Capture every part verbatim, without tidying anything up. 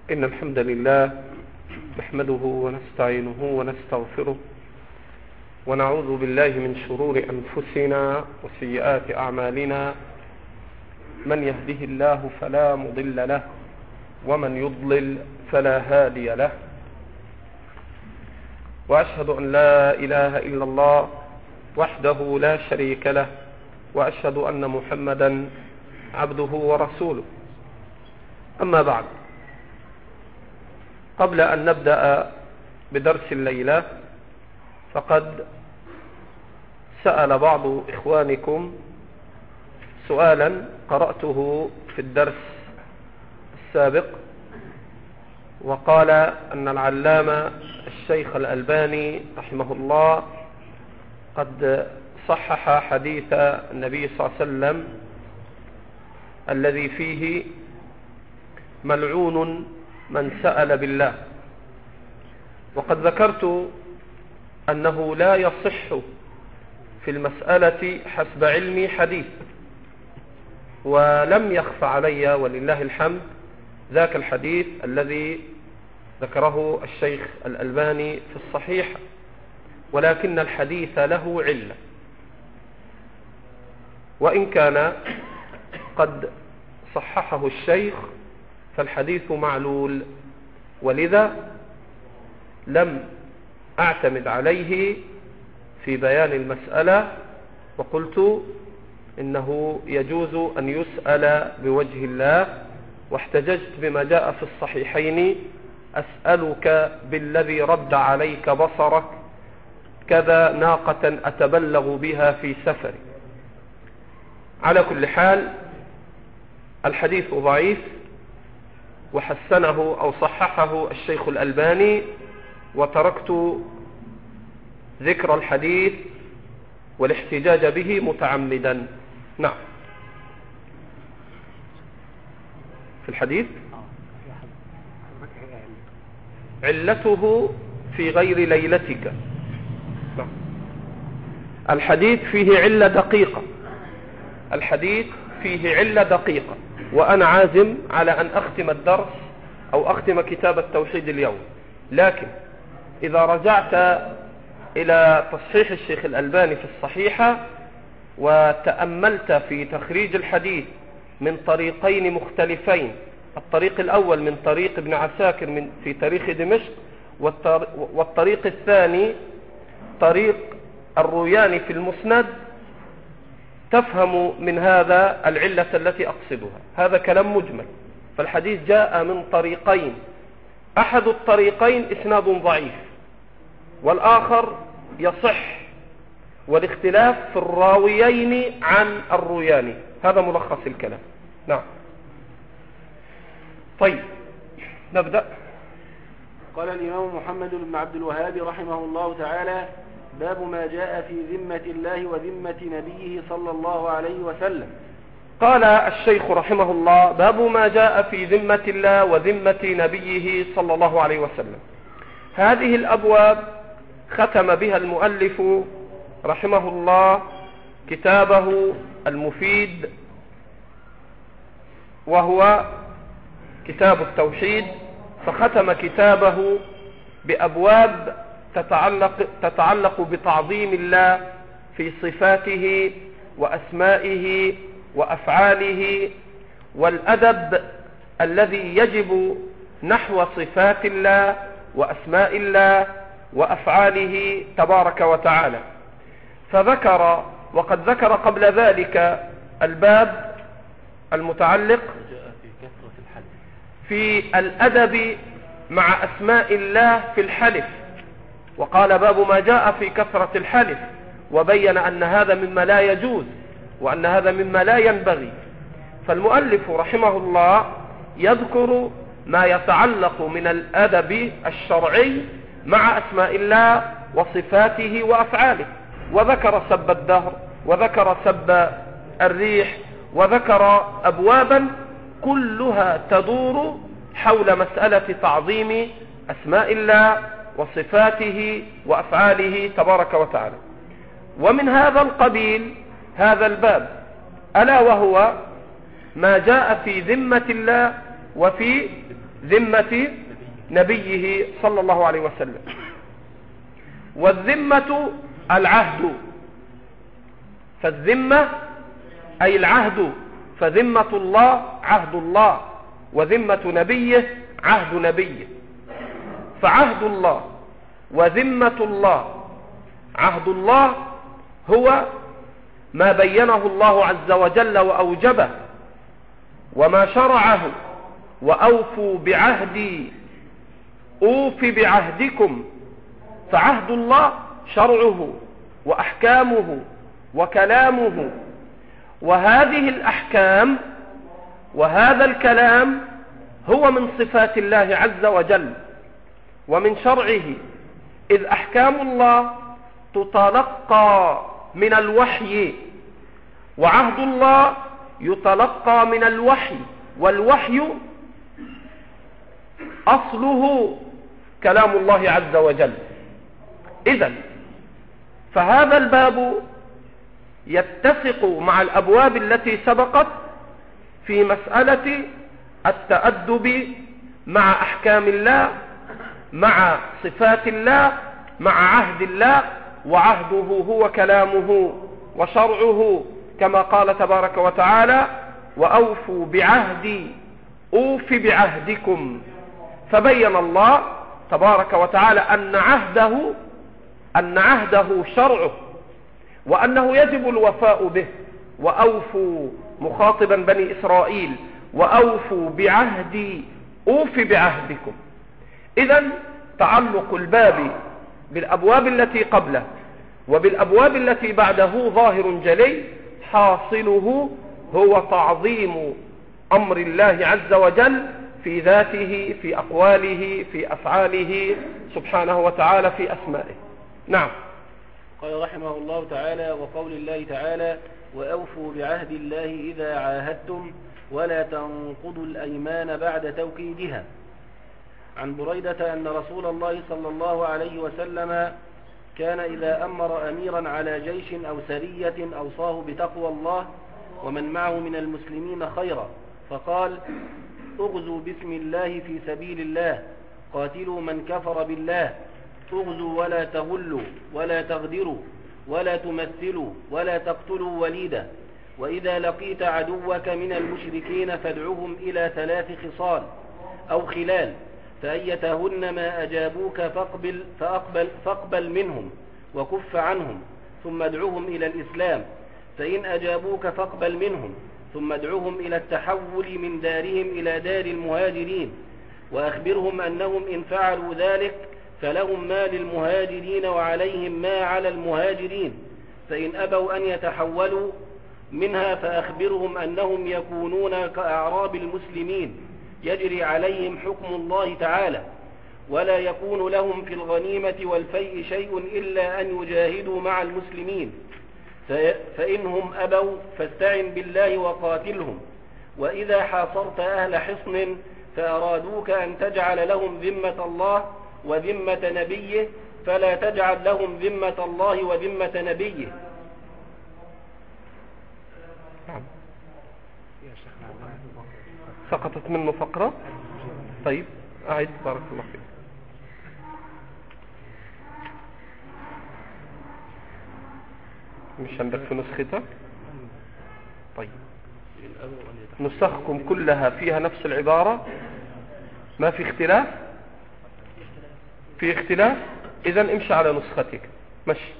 إن الحمد لله نحمده ونستعينه ونستغفره ونعوذ بالله من شرور أنفسنا وسيئات أعمالنا. من يهده الله فلا مضل له ومن يضلل فلا هادي له، وأشهد أن لا إله إلا الله وحده لا شريك له، وأشهد أن محمدا عبده ورسوله. أما بعد، قبل أن نبدأ بدرس الليلة فقد سأل بعض إخوانكم سؤالا قرأته في الدرس السابق، وقال أن العلامة الشيخ الألباني رحمه الله قد صحح حديث النبي صلى الله عليه وسلم الذي فيه ملعون من سأل بالله، وقد ذكرت أنه لا يصح في المسألة حسب علمي حديث، ولم يخف علي ولله الحمد ذاك الحديث الذي ذكره الشيخ الألباني في الصحيح، ولكن الحديث له علة، وإن كان قد صححه الشيخ فالحديث معلول، ولذا لم أعتمد عليه في بيان المسألة، وقلت إنه يجوز أن يسأل بوجه الله، واحتججت بما جاء في الصحيحين: أسألك بالذي رد عليك بصرك كذا ناقة أتبلغ بها في سفري. على كل حال الحديث ضعيف، وحسنه أو صححه الشيخ الألباني، وتركت ذكر الحديث والاحتجاج به متعمدا. نعم، في الحديث علته في غير ليلتك. نعم. الحديث فيه علة دقيقة، الحديث فيه علة دقيقة، وأنا عازم على أن أختم الدرس أو أختم كتاب التوحيد اليوم، لكن إذا رجعت إلى تصحيح الشيخ الألباني في الصحيحة وتأملت في تخريج الحديث من طريقين مختلفين، الطريق الأول من طريق ابن عساكر من في تاريخ دمشق، والطريق الثاني طريق الروياني في المسند، تفهم من هذا العلة التي أقصدها. هذا كلام مجمل، فالحديث جاء من طريقين، أحد الطريقين إسناد ضعيف والآخر يصح، والاختلاف في الراويين عن الروياني. هذا ملخص الكلام. نعم. طيب نبدأ. قال الإمام محمد بن عبد الوهاب رحمه الله تعالى: باب ما جاء في ذمة الله وذمة نبيه صلى الله عليه وسلم. قال الشيخ رحمه الله: باب ما جاء في ذمة الله وذمة نبيه صلى الله عليه وسلم. هذه الأبواب ختم بها المؤلف رحمه الله كتابه المفيد، وهو كتاب التوحيد، فختم كتابه بأبواب تتعلق, تتعلق بتعظيم الله في صفاته وأسمائه وأفعاله، والأدب الذي يجب نحو صفات الله وأسماء الله وأفعاله تبارك وتعالى. فذكر، وقد ذكر قبل ذلك الباب المتعلق في الأدب مع أسماء الله في الحلف، وقال: باب ما جاء في كثرة الحلف، وبين أن هذا مما لا يجوز وأن هذا مما لا ينبغي. فالمؤلف رحمه الله يذكر ما يتعلق من الأدب الشرعي مع أسماء الله وصفاته وأفعاله، وذكر سب الدهر، وذكر سب الريح، وذكر أبوابا كلها تدور حول مسألة تعظيم أسماء الله وصفاته وأفعاله تبارك وتعالى. ومن هذا القبيل هذا الباب، ألا وهو ما جاء في ذمة الله وفي ذمة نبيه صلى الله عليه وسلم. والذمة العهد، فالذمة أي العهد، فذمة الله عهد الله، وذمة نبيه عهد نبيه. فعهد الله وذمة الله، عهد الله هو ما بينه الله عز وجل وأوجبه وما شرعه، وأوفوا بعهدي أوف بعهدكم. فعهد الله شرعه وأحكامه وكلامه، وهذه الأحكام وهذا الكلام هو من صفات الله عز وجل ومن شرعه، إذ أحكام الله تتلقى من الوحي، وعهد الله يتلقى من الوحي، والوحي أصله كلام الله عز وجل. إذن فهذا الباب يتفق مع الأبواب التي سبقت في مسألة التأدب مع أحكام الله، مع صفات الله، مع عهد الله، وعهده هو كلامه وشرعه، كما قال تبارك وتعالى: وأوفوا بعهدي أوف بعهدكم. فبين الله تبارك وتعالى أن عهده أن عهده شرعه، وأنه يجب الوفاء به. وأوفوا، مخاطبا بني إسرائيل، وأوفوا بعهدي أوف بعهدكم. إذن تعلق الباب بالأبواب التي قبله وبالأبواب التي بعده ظاهر جلي، حاصله هو تعظيم أمر الله عز وجل في ذاته، في أقواله، في أفعاله سبحانه وتعالى، في أسمائه. نعم. قال رحمه الله تعالى: وقول الله تعالى: وأوفوا بعهد الله إذا عاهدتم ولا تنقضوا الأيمان بعد توكيدها. عن بريدة أن رسول الله صلى الله عليه وسلم كان إذا أمر أميرا على جيش أو سرية أوصاه بتقوى الله ومن معه من المسلمين خيرا، فقال: اغزوا بسم الله في سبيل الله، قاتلوا من كفر بالله، اغزوا ولا تغلوا ولا تغدروا ولا تمثلوا ولا تقتلوا وليدا، وإذا لقيت عدوك من المشركين فادعهم إلى ثلاث خصال أو خلال، فأيتهن ما أجابوك فاقبل, فأقبل, فاقبل منهم وكف عنهم، ثم ادعوهم إلى الإسلام، فإن أجابوك فاقبل منهم، ثم ادعوهم إلى التحول من دارهم إلى دار المهاجرين، وأخبرهم أنهم إن فعلوا ذلك فلهم ما للمهاجرين وعليهم ما على المهاجرين، فإن أبوا أن يتحولوا منها فأخبرهم أنهم يكونون كأعراب المسلمين يجري عليهم حكم الله تعالى، ولا يكون لهم في الغنيمة والفيء شيء إلا أن يجاهدوا مع المسلمين، فإنهم أبوا فاستعن بالله وقاتلهم، وإذا حاصرت أهل حصن فأرادوك أن تجعل لهم ذمة الله وذمة نبيه فلا تجعل لهم ذمة الله وذمة نبيه. سقطت منه فقرة. طيب أعيد، بارك الله فيك. مش عندك في نسختك؟ طيب نسخكم كلها فيها نفس العبارة، ما في اختلاف؟ في اختلاف؟ إذن امشي على نسختك، مشي.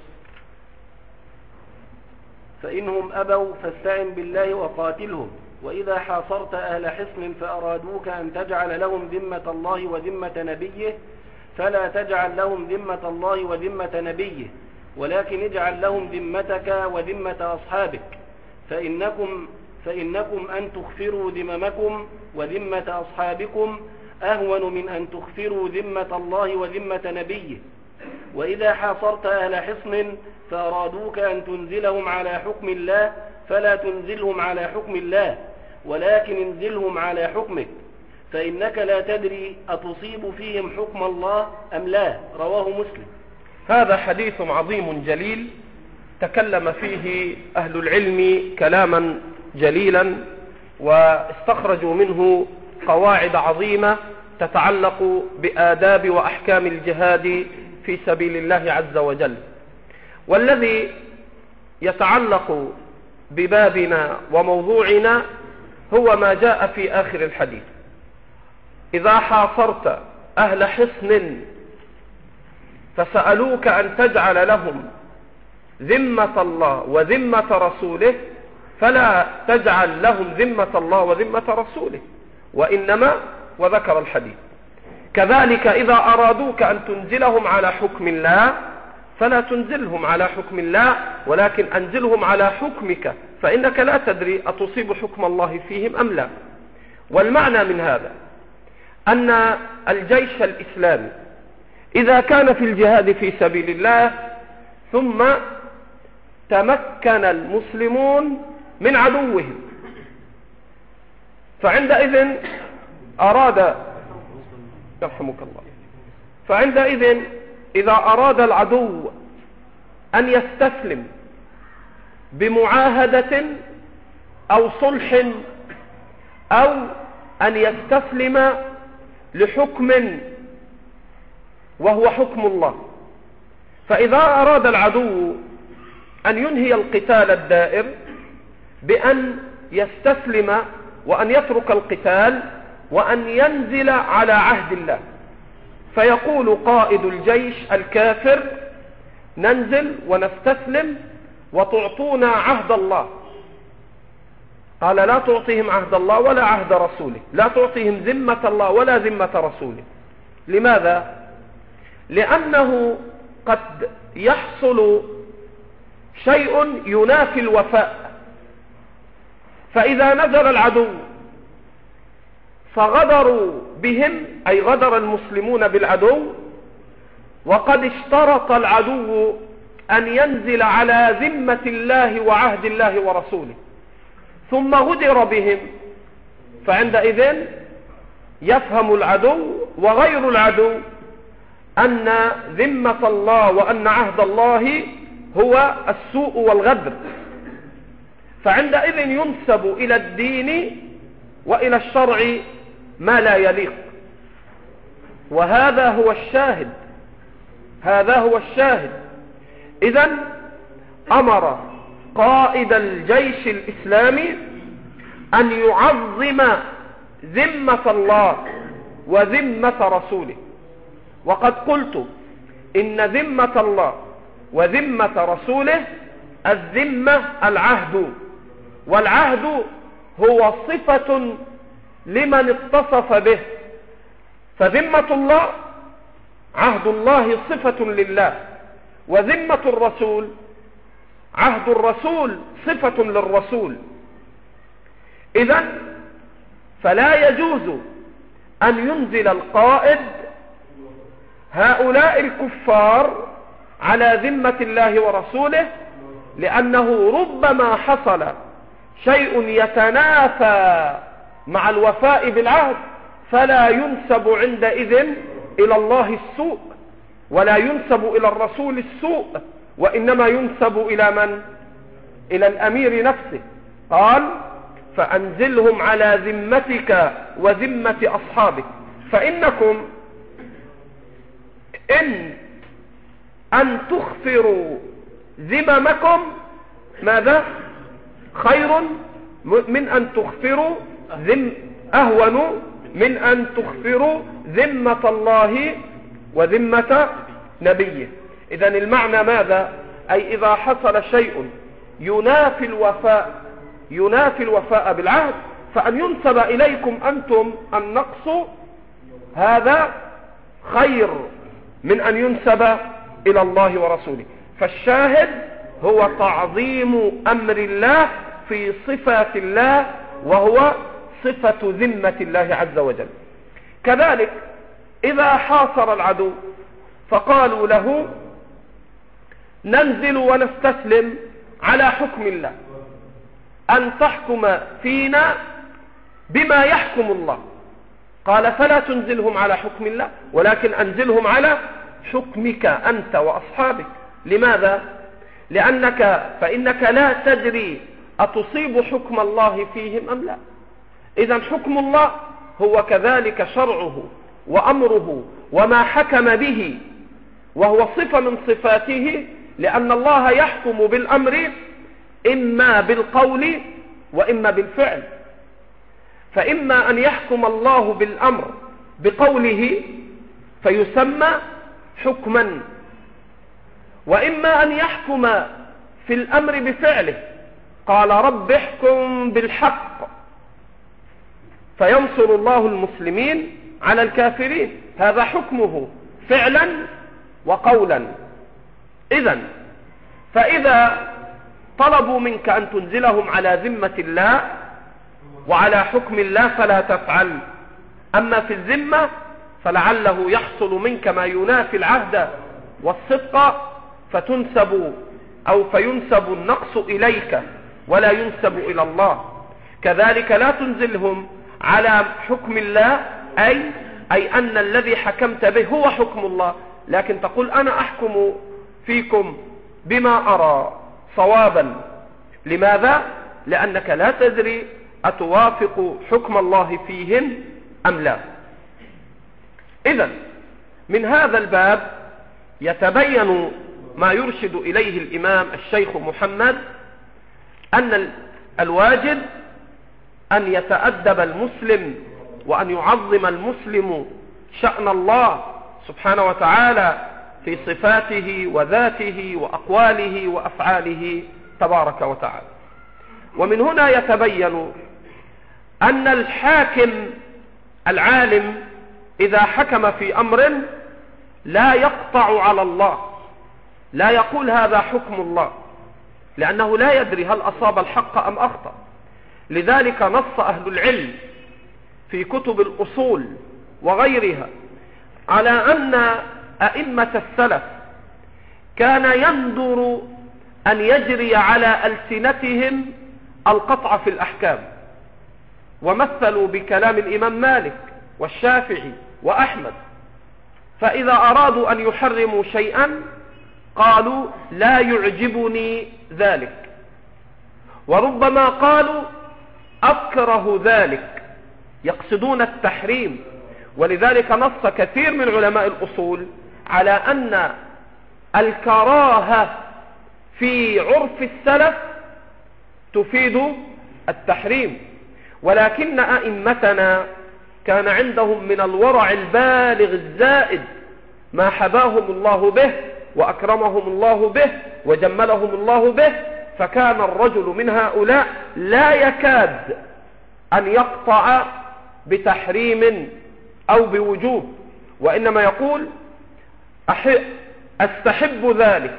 فإنهم أبوا فاستعن بالله وقاتلهم، وإذا حاصرت أهل حصن فأرادوك أن تجعل لهم ذمة الله وذمة نبيه فلا تجعل لهم ذمة الله وذمة نبيه، ولكن اجعل لهم ذمتك وذمة أصحابك، فإنكم, فإنكم أن تخفروا ذممكم وذمة أصحابكم أهون من أن تخفروا ذمة الله وذمة نبيه. وإذا حاصرت أهل حصن فأرادوك أن تنزلهم على حكم الله فلا تنزلهم على حكم الله، ولكن انزلهم على حكمك، فإنك لا تدري أتصيب فيهم حكم الله أم لا. رواه مسلم. هذا حديث عظيم جليل تكلم فيه أهل العلم كلاما جليلا، واستخرجوا منه قواعد عظيمة تتعلق بآداب وأحكام الجهاد في سبيل الله عز وجل. والذي يتعلق ببابنا وموضوعنا هو ما جاء في آخر الحديث: إذا حاصرت أهل حصن فسألوك أن تجعل لهم ذمة الله وذمة رسوله فلا تجعل لهم ذمة الله وذمة رسوله، وإنما وذكر الحديث. كذلك إذا أرادوك أن تنزلهم على حكم الله فلا تنزلهم على حكم الله، ولكن أنزلهم على حكمك، فإنك لا تدري أتصيب حكم الله فيهم أم لا. والمعنى من هذا أن الجيش الإسلامي إذا كان في الجهاد في سبيل الله ثم تمكن المسلمون من عدوهم، فعندئذ أراد يرحمك الله فعندئذ إذا أراد العدو أن يستسلم بمعاهدة أو صلح أو أن يستسلم لحكم وهو حكم الله، فإذا أراد العدو أن ينهي القتال الدائر بأن يستسلم وأن يترك القتال وأن ينزل على عهد الله، فيقول قائد الجيش الكافر: ننزل ونستسلم وتعطونا عهد الله. قال: لا تعطيهم عهد الله ولا عهد رسوله، لا تعطيهم ذمة الله ولا ذمة رسوله. لماذا؟ لأنه قد يحصل شيء ينافي الوفاء، فإذا نزل العدو فغدروا بهم، أي غدر المسلمون بالعدو، وقد اشترط العدو أن ينزل على ذمة الله وعهد الله ورسوله، ثم غدر بهم، فعندئذ يفهم العدو وغير العدو أن ذمة الله وأن عهد الله هو السوء والغدر، فعندئذ ينسب إلى الدين وإلى الشرع ما لا يليق. وهذا هو الشاهد هذا هو الشاهد إذن أمر قائد الجيش الإسلامي أن يعظم ذمة الله وذمة رسوله. وقد قلت إن ذمة الله وذمة رسوله الذمة العهد، والعهد هو صفة لمن اتصف به، فذمة الله عهد الله صفة لله، وذمة الرسول عهد الرسول صفة للرسول. إذن فلا يجوز أن ينزل القائد هؤلاء الكفار على ذمة الله ورسوله، لأنه ربما حصل شيء يتنافى مع الوفاء بالعهد، فلا ينسب عندئذ إلى الله السوء ولا ينسب إلى الرسول السوء، وإنما ينسب إلى من؟ إلى الأمير نفسه. قال: فأنزلهم على ذمتك وذمة أصحابك، فإنكم إن أن تخفروا ذممكم ماذا؟ خير من أن تخفروا ذم أهون من أن تخفروا ذمة الله وذمة نبيه. إذن المعنى ماذا؟ أي إذا حصل شيء ينافي الوفاء ينافي الوفاء بالعهد فأن ينسب إليكم أنتم النقص، هذا خير من أن ينسب إلى الله ورسوله. فالشاهد هو تعظيم أمر الله في صفات الله، وهو صفة ذمة الله عز وجل. كذلك إذا حاصر العدو فقالوا له: ننزل ونستسلم على حكم الله، أن تحكم فينا بما يحكم الله. قال: فلا تنزلهم على حكم الله، ولكن أنزلهم على حكمك أنت وأصحابك. لماذا؟ لأنك فإنك لا تدري أتصيب حكم الله فيهم أم لا. إذن حكم الله هو كذلك شرعه وأمره وما حكم به، وهو صفة من صفاته، لأن الله يحكم بالأمر إما بالقول وإما بالفعل. فإما أن يحكم الله بالأمر بقوله فيسمى حكما، وإما أن يحكم في الأمر بفعله، قال رب احكم بالحق فينصر الله المسلمين على الكافرين، هذا حكمه فعلا وقولا. إذن فإذا طلبوا منك أن تنزلهم على ذمة الله وعلى حكم الله فلا تفعل، أما في الذمة فلعله يحصل منك ما ينافي العهد والصدق فتنسب أو فينسب النقص إليك ولا ينسب إلى الله. كذلك لا تنزلهم على حكم الله، أي أي أن الذي حكمت به هو حكم الله، لكن تقول أنا أحكم فيكم بما أرى صوابا. لماذا؟ لأنك لا تدري أتوافق حكم الله فيهم أم لا. إذن من هذا الباب يتبين ما يرشد إليه الإمام الشيخ محمد، أن الواجب أن يتأدب المسلم وأن يعظم المسلم شأن الله سبحانه وتعالى في صفاته وذاته وأقواله وأفعاله تبارك وتعالى. ومن هنا يتبين أن الحاكم العالم إذا حكم في أمر لا يقطع على الله، لا يقول هذا حكم الله، لأنه لا يدري هل أصاب الحق أم أخطأ. لذلك نص أهل العلم في كتب الأصول وغيرها على أن أئمة السلف كان يندر أن يجري على ألسنتهم القطع في الأحكام، ومثلوا بكلام الإمام مالك والشافعي وأحمد، فإذا أرادوا أن يحرموا شيئا قالوا لا يعجبني ذلك، وربما قالوا أكره ذلك، يقصدون التحريم. ولذلك نص كثير من علماء الأصول على أن الكراهة في عرف السلف تفيد التحريم، ولكن أئمتنا كان عندهم من الورع البالغ الزائد ما حباهم الله به وأكرمهم الله به وجملهم الله به، فكان الرجل من هؤلاء لا يكاد أن يقطع بتحريم أو بوجوب، وإنما يقول أستحب ذلك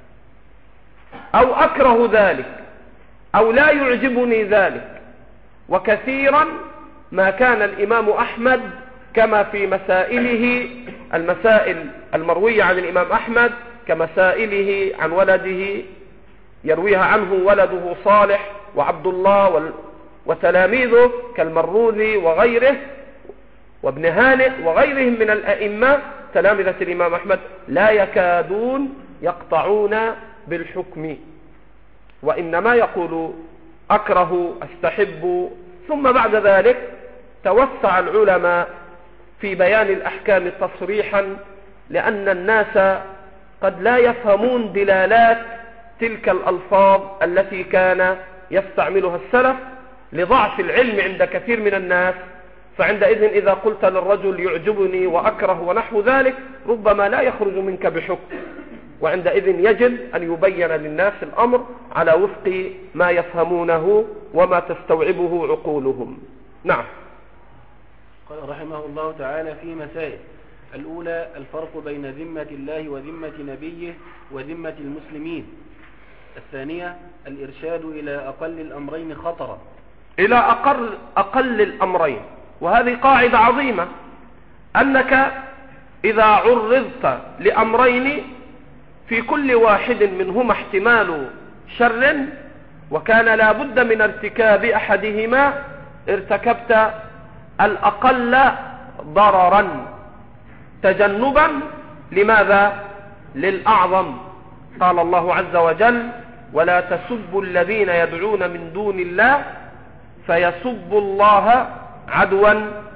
أو أكره ذلك أو لا يعجبني ذلك. وكثيرا ما كان الإمام أحمد كما في مسائله، المسائل المروية عن الإمام أحمد كمسائله عن ولده يرويها عنه ولده صالح وعبد الله وتلاميذه كالمروذي وغيره وابن هانئ وغيرهم من الأئمة تلامذة الإمام أحمد لا يكادون يقطعون بالحكم، وإنما يقول أكره أستحب. ثم بعد ذلك توسع العلماء في بيان الأحكام تصريحا، لأن الناس قد لا يفهمون دلالات تلك الألفاظ التي كان يستعملها السلف لضعف العلم عند كثير من الناس. فعندئذ إذا قلت للرجل يعجبني وأكره ونحو ذلك ربما لا يخرج منك بحكم، وعندئذ يجب أن يبين للناس الأمر على وفق ما يفهمونه وما تستوعبه عقولهم. نعم. قال رحمه الله تعالى في مسائل: الأولى الفرق بين ذمة الله وذمة نبيه وذمة المسلمين. الثانية الإرشاد إلى أقل الأمرين خطرا، إلى أقل, أقل الأمرين. وهذه قاعدة عظيمة، أنك إذا عرضت لأمرين في كل واحد منهما احتمال شر وكان لا بد من ارتكاب أحدهما ارتكبت الأقل ضررا تجنبا لماذا؟ للأعظم. قال الله عز وجل: ولا تسبوا الذين يدعون من دون الله فيسبوا الله عدوا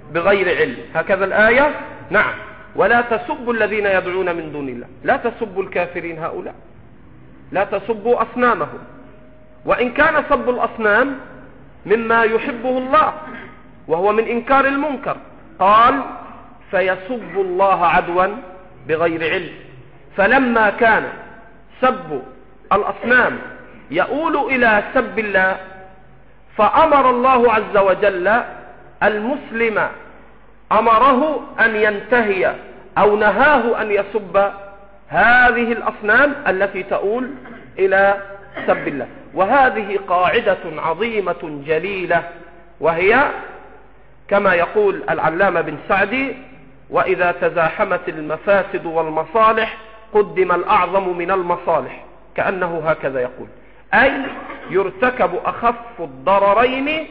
بغير علم، هكذا الآية. نعم. ولا تسبوا الذين يدعون من دون الله، لا تسبوا الكافرين هؤلاء، لا تسبوا أصنامهم، وإن كان سب الأصنام مما يحبه الله وهو من إنكار المنكر. قال فيسب الله عدوا بغير علم. فلما كان سب الأصنام يؤول إلى سب الله، فأمر الله عز وجل المسلم، أمره أن ينتهي أو نهاه أن يسب هذه الأصنام التي تؤول إلى سب الله. وهذه قاعدة عظيمة جليلة، وهي كما يقول العلامة بن سعدي: وإذا تزاحمت المفاسد والمصالح قدم الأعظم من المصالح، كأنه هكذا يقول، أي يرتكب أخف الضررين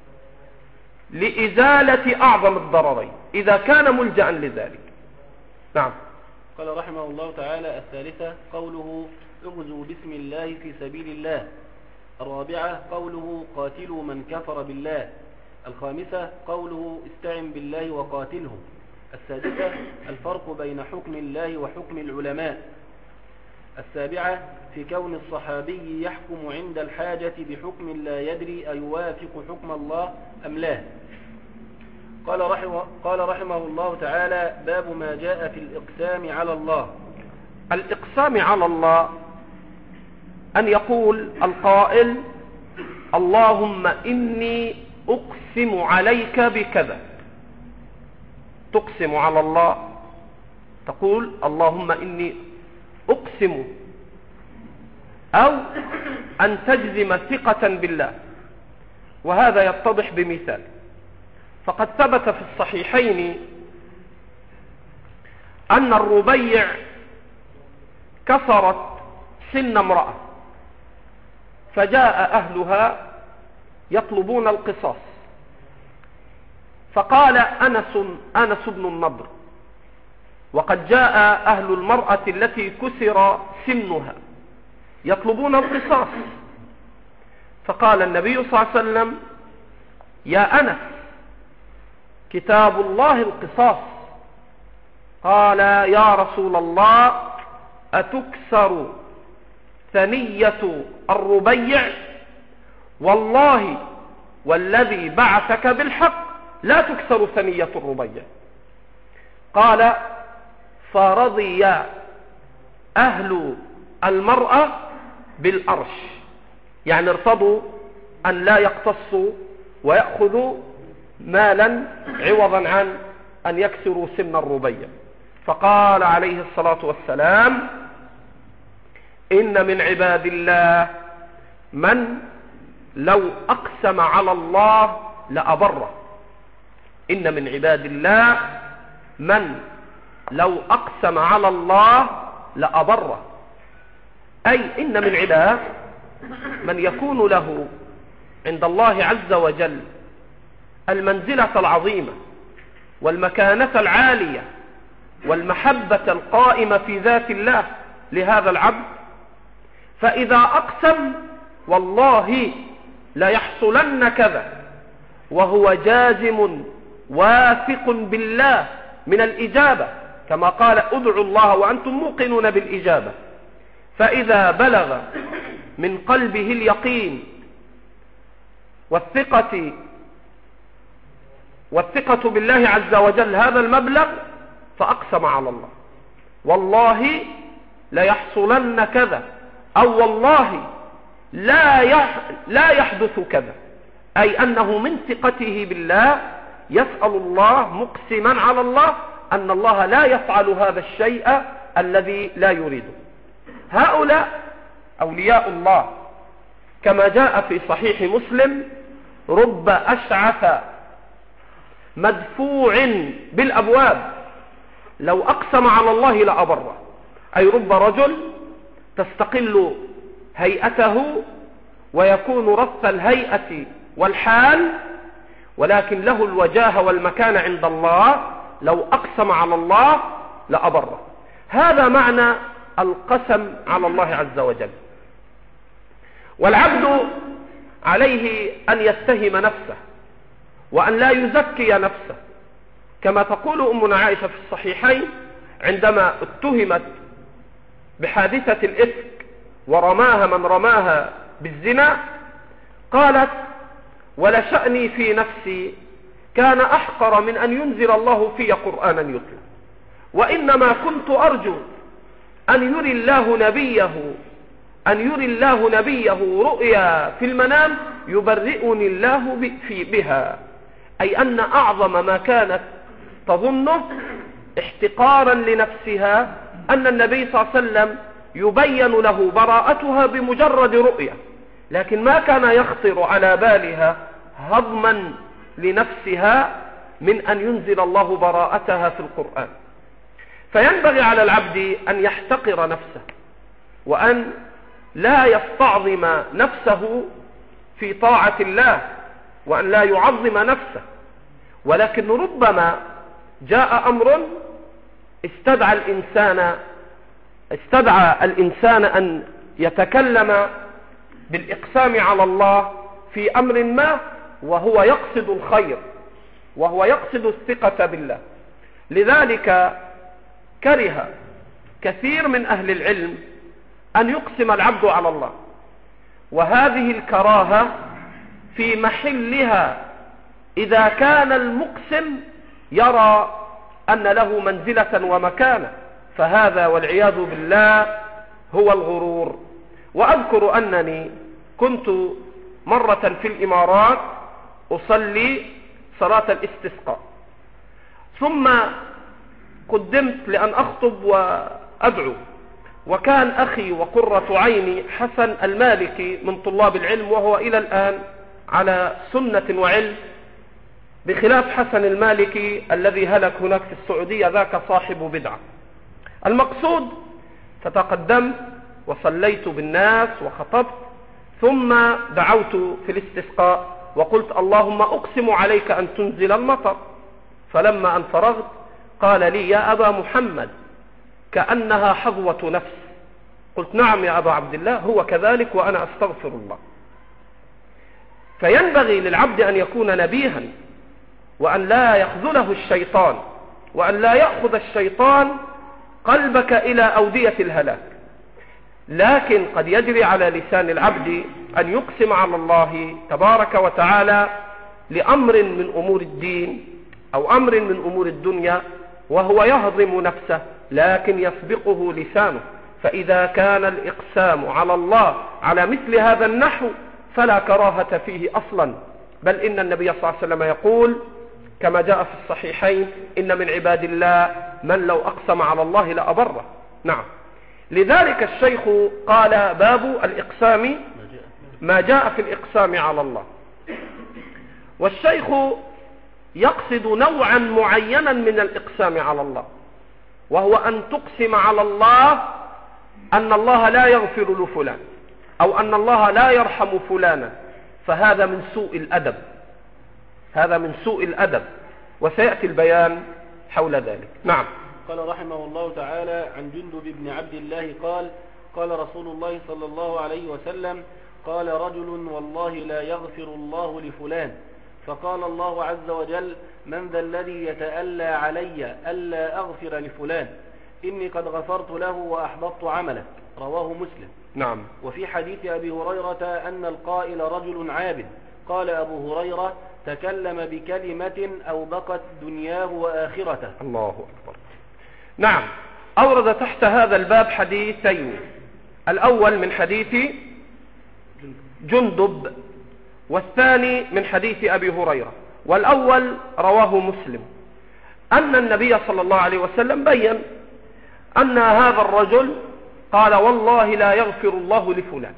لإزالة أعظم الضررين إذا كان ملجأ لذلك. نعم. قال رحمه الله تعالى: الثالثة قوله اغزوا بسم الله في سبيل الله. الرابعة قوله قاتلوا من كفر بالله. الخامسة قوله استعن بالله وقاتله. السادسة الفرق بين حكم الله وحكم العلماء. السابعة في كون الصحابي يحكم عند الحاجة بحكم لا يدري أيوافق حكم الله أم لا. قال رحمه, قال رحمه الله تعالى: باب ما جاء في الإقسام على الله. الإقسام على الله أن يقول القائل: اللهم إني أقسم عليك بكذا. تقسم على الله، تقول اللهم إني أقسم، أو أن تجزم ثقة بالله. وهذا يتضح بمثال. فقد ثبت في الصحيحين أن الربيع كسرت سن امرأة، فجاء أهلها يطلبون القصاص، فقال أنس أنس بن النضر: وقد جاء أهل المرأة التي كسر سنها يطلبون القصاص. فقال النبي صلى الله عليه وسلم: يا أنس، كتاب الله القصاص. قال: يا رسول الله، أتكسر ثنية الربيع؟ والله والذي بعثك بالحق لا تكسر ثنية الربيع. قال: فرضي أهل المرأة بالأرش، يعني ارتضوا أن لا يقتصوا ويأخذوا مالا عوضا عن أن يكسروا سن الربيع. فقال عليه الصلاة والسلام: إن من عباد الله من لو أقسم على الله لأبره. إن من عباد الله من لو أقسم على الله لأبره، أي إن من عباد من يكون له عند الله عز وجل المنزلة العظيمة والمكانة العالية والمحبة القائمة في ذات الله لهذا العبد، فإذا أقسم والله لا يحصلن كذا وهو جازم واثق بالله من الإجابة، كما قال: ادعوا الله وأنتم موقنون بالإجابة. فإذا بلغ من قلبه اليقين والثقة والثقة بالله عز وجل هذا المبلغ، فأقسم على الله: والله لا يحصلن كذا، أو والله لا لا يحدث كذا، أي أنه من ثقته بالله يسأل الله مقسما على الله أن الله لا يفعل هذا الشيء الذي لا يريده. هؤلاء أولياء الله، كما جاء في صحيح مسلم: رب أشعث مدفوع بالأبواب لو أقسم على الله لأبره، أي رب رجل تستقل هيئته ويكون رث الهيئة والحال، ولكن له الوجاهة والمكانة عند الله، لو أقسم على الله لأبره. هذا معنى القسم على الله عز وجل. والعبد عليه أن يتهم نفسه وأن لا يزكي نفسه كما تقول أمنا عائشة في الصحيحين عندما اتهمت بحادثة الإفك ورماها من رماها بالزنا، قالت: ولشأني في نفسي كان أحقر من أن ينزل الله في قرآنا يتلى، وإنما كنت أرجو أن يري الله نبيه أن يري الله نبيه رؤيا في المنام يبرئني الله في بها، أي أن أعظم ما كانت تظنه احتقارا لنفسها أن النبي صلى الله عليه وسلم يبين له براءتها بمجرد رؤية، لكن ما كان يخطر على بالها هضما لنفسها من أن ينزل الله براءتها في القرآن. فينبغي على العبد أن يحتقر نفسه، وأن لا يستعظم نفسه في طاعة الله، وأن لا يعظم نفسه، ولكن ربما جاء أمر استدعى الإنسان استدعى الإنسان أن يتكلم بالإقسام على الله في أمر ما، وهو يقصد الخير، وهو يقصد الثقة بالله. لذلك كره كثير من أهل العلم أن يقسم العبد على الله، وهذه الكراهة في محلها إذا كان المقسم يرى أن له منزلة ومكانة، فهذا والعياذ بالله هو الغرور. وأذكر أنني كنت مرة في الإمارات أصلي صلاة الاستسقاء، ثم قدمت لأن أخطب وأدعو، وكان أخي وقرة عيني حسن المالكي من طلاب العلم، وهو إلى الآن على سنة وعلم، بخلاف حسن المالكي الذي هلك هناك في السعودية، ذاك صاحب بدعة. المقصود فتقدمت وصليت بالناس وخطبت، ثم دعوت في الاستسقاء وقلت: اللهم أقسم عليك أن تنزل المطر. فلما أن فرغت قال لي: يا أبا محمد كأنها حظوة نفس. قلت: نعم يا أبا عبد الله، هو كذلك وأنا أستغفر الله. فينبغي للعبد أن يكون نبيها، وأن لا يخذله الشيطان، وأن لا يأخذ الشيطان قلبك إلى أودية الهلاك. لكن قد يجري على لسان العبد أن يقسم على الله تبارك وتعالى لأمر من أمور الدين أو أمر من أمور الدنيا، وهو يهضم نفسه، لكن يسبقه لسانه. فإذا كان الإقسام على الله على مثل هذا النحو فلا كراهة فيه أصلا، بل إن النبي صلى الله عليه وسلم يقول كما جاء في الصحيحين: إن من عباد الله من لو أقسم على الله لأبره. نعم. لذلك الشيخ قال: باب الإقسام، ما جاء في الإقسام على الله. والشيخ يقصد نوعا معينا من الإقسام على الله، وهو أن تقسم على الله أن الله لا يغفر لفلان، أو أن الله لا يرحم فلانا، فهذا من سوء الأدب، هذا من سوء الأدب، وسيأتي البيان حول ذلك. نعم. قال رحمه الله تعالى: عن جندب بن عبد الله قال: قال رسول الله صلى الله عليه وسلم: قال رجل: والله لا يغفر الله لفلان. فقال الله عز وجل: من ذا الذي يتألى علي ألا أغفر لفلان؟ إني قد غفرت له وأحبطت عمله. رواه مسلم. نعم. وفي حديث أبي هريرة أن القائل رجل عابد. قال أبو هريرة: تكلم بكلمة أوبقت دنياه وآخرته. الله أكبر. نعم. أورد تحت هذا الباب حديثين، الأول من حديث جندب، والثاني من حديث أبي هريرة. والأول رواه مسلم، أن النبي صلى الله عليه وسلم بين أن هذا الرجل قال: والله لا يغفر الله لفلان.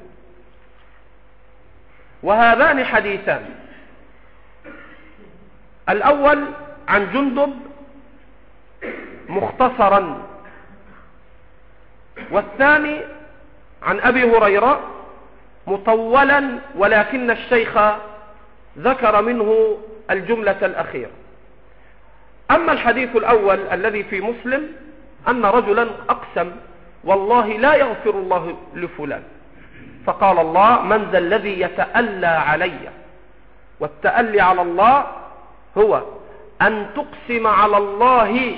وهذان حديثان، الأول عن جندب مختصرا، والثاني عن أبي هريرة مطولا، ولكن الشيخ ذكر منه الجملة الأخيرة. أما الحديث الأول الذي في مسلم أن رجلا أقسم: والله لا يغفر الله لفلان. فقال الله: من ذا الذي يتألى علي؟ والتألي على الله هو أن تقسم على الله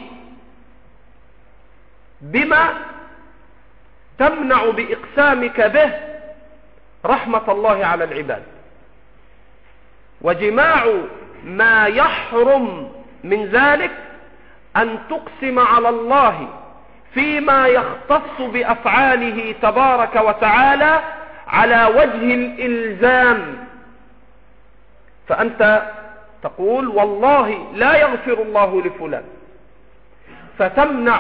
بما تمنع بإقسامك به رحمة الله على العباد، وجماع ما يحرم من ذلك أن تقسم على الله فيما يختص بأفعاله تبارك وتعالى على وجه الإلزام. فأنت تقول والله لا يغفر الله لفلان، فتمنع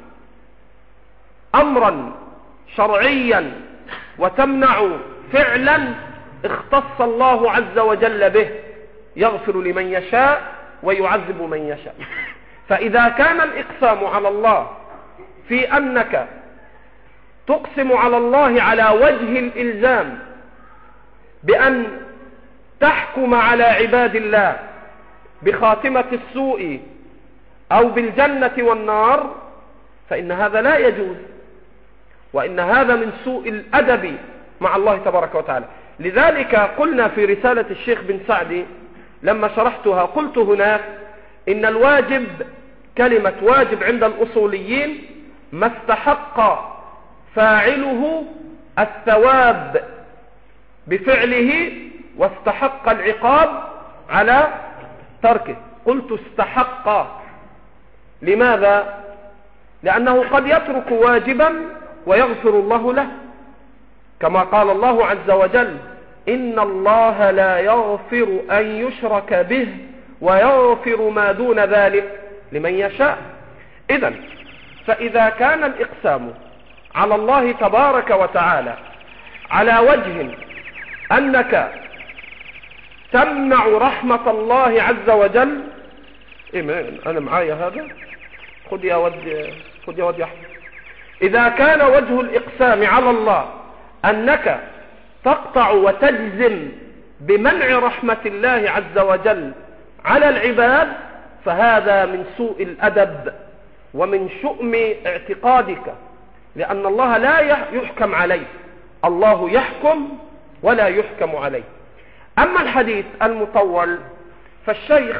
أمرا شرعيا وتمنع فعلا اختص الله عز وجل به، يغفر لمن يشاء ويعذب من يشاء. فإذا كان الإقسام على الله في أنك تقسم على الله على وجه الإلزام بأن تحكم على عباد الله بخاتمة السوء أو بالجنة والنار، فإن هذا لا يجوز، وإن هذا من سوء الأدب مع الله تبارك وتعالى. لذلك قلنا في رسالة الشيخ بن سعدي لما شرحتها، قلت هناك إن الواجب، كلمة واجب عند الأصوليين ما استحق فاعله الثواب بفعله واستحق العقاب على تركه. قلت استحق، لماذا؟ لأنه قد يترك واجبا ويغفر الله له، كما قال الله عز وجل إن الله لا يغفر أن يشرك به ويغفر ما دون ذلك لمن يشاء. إذن فإذا كان الإقسام على الله تبارك وتعالى على وجه أنك تمنع رحمة الله عز وجل، إيه أنا معايا هذا، خذ يا ود خذ يا ود يا أحمد. إذا كان وجه الإقسام على الله أنك تقطع وتجزم بمنع رحمة الله عز وجل على العباد، فهذا من سوء الأدب ومن شؤم اعتقادك، لأن الله لا يحكم عليه، الله يحكم ولا يحكم عليه. أما الحديث المطول فالشيخ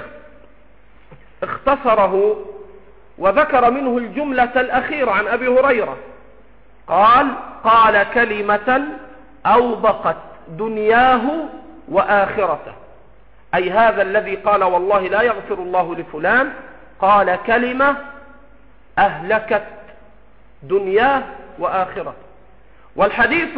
اختصره وذكر منه الجملة الأخيرة عن أبي هريرة، قال قال كلمة أوبقت دنياه وآخرته، أي هذا الذي قال والله لا يغفر الله لفلان قال كلمة أهلكت دنياه وآخرته. والحديث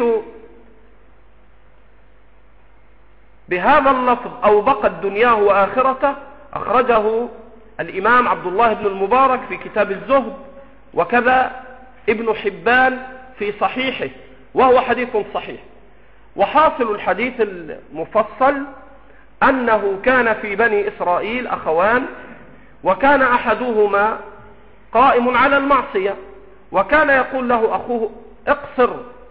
بهذا اللفظ أوبقت دنياه وآخرته أخرجه الإمام عبد الله بن المبارك في كتاب الزهد، وكذا ابن حبان في صحيحه، وهو حديث صحيح. وحاصل الحديث المفصل أنه كان في بني إسرائيل أخوان، وكان أحدهما قائم على المعصية، وكان يقول له أخوه اقصر،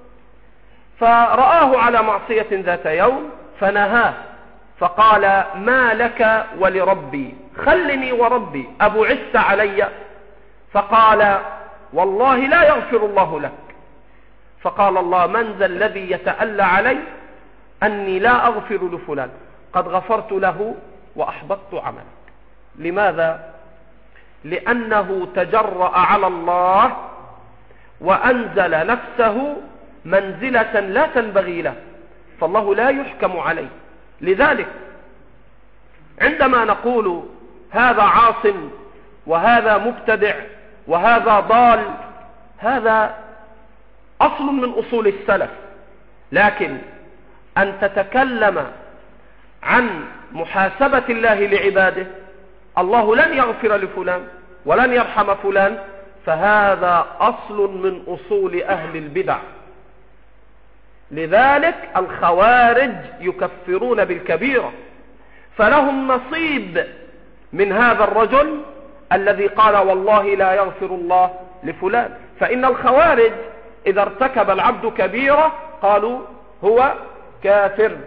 فرآه على معصية ذات يوم فنهاه، فقال ما لك ولربي، خلني وربي أبعثت علي؟ فقال والله لا يغفر الله لك. فقال الله من ذا الذي يتألى علي أني لا أغفر لفلان، قد غفرت له وأحبطت عملك. لماذا؟ لأنه تجرأ على الله وأنزل نفسه منزلة لا تنبغي له، فالله لا يحكم عليه. لذلك عندما نقول هذا عاص وهذا مبتدع وهذا ضال، هذا أصل من أصول السلف، لكن أن تتكلم عن محاسبة الله لعباده، الله لن يغفر لفلان ولن يرحم فلان، فهذا أصل من أصول أهل البدع. لذلك الخوارج يكفرون بالكبيرة، فلهم نصيب من هذا الرجل الذي قال والله لا يغفر الله لفلان. فإن الخوارج إذا ارتكب العبد كبيرة قالوا هو كافر.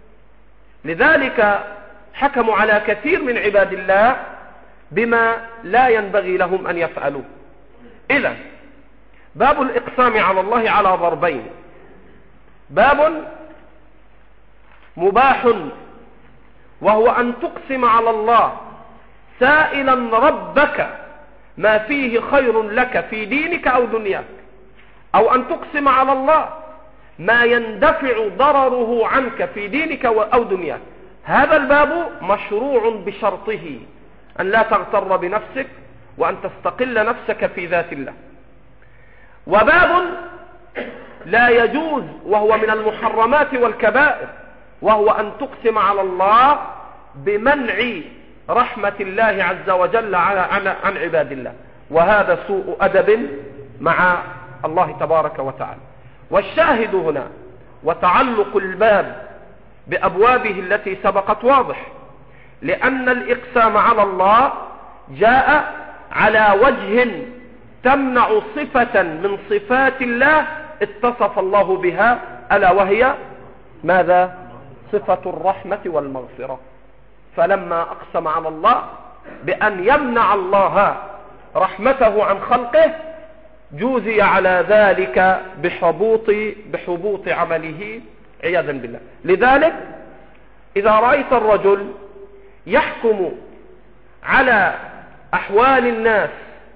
لذلك حكموا على كثير من عباد الله بما لا ينبغي لهم أن يفعلوه. إذن باب الإقسام على الله على ضربين: باب مباح وهو أن تقسم على الله سائلا ربك ما فيه خير لك في دينك أو دنياك، أو أن تقسم على الله ما يندفع ضرره عنك في دينك أو دنياك. هذا الباب مشروع بشرطه أن لا تغتر بنفسك وأن تستقل نفسك في ذات الله. وباب لا يجوز وهو من المحرمات والكبائر، وهو أن تقسم على الله بمنع رحمة الله عز وجل عن عباد الله، وهذا سوء أدب مع الله تبارك وتعالى. والشاهد هنا وتعلق الباب بأبوابه التي سبقت واضح، لأن الإقسام على الله جاء على وجه تمنع صفة من صفات الله اتصف الله بها، ألا وهي ماذا؟ صفة الرحمة والمغفرة. فلما أقسم على الله بأن يمنع الله رحمته عن خلقه جوزي على ذلك بحبوط بحبوط عمله عياذا بالله. لذلك إذا رأيت الرجل يحكم على أحوال الناس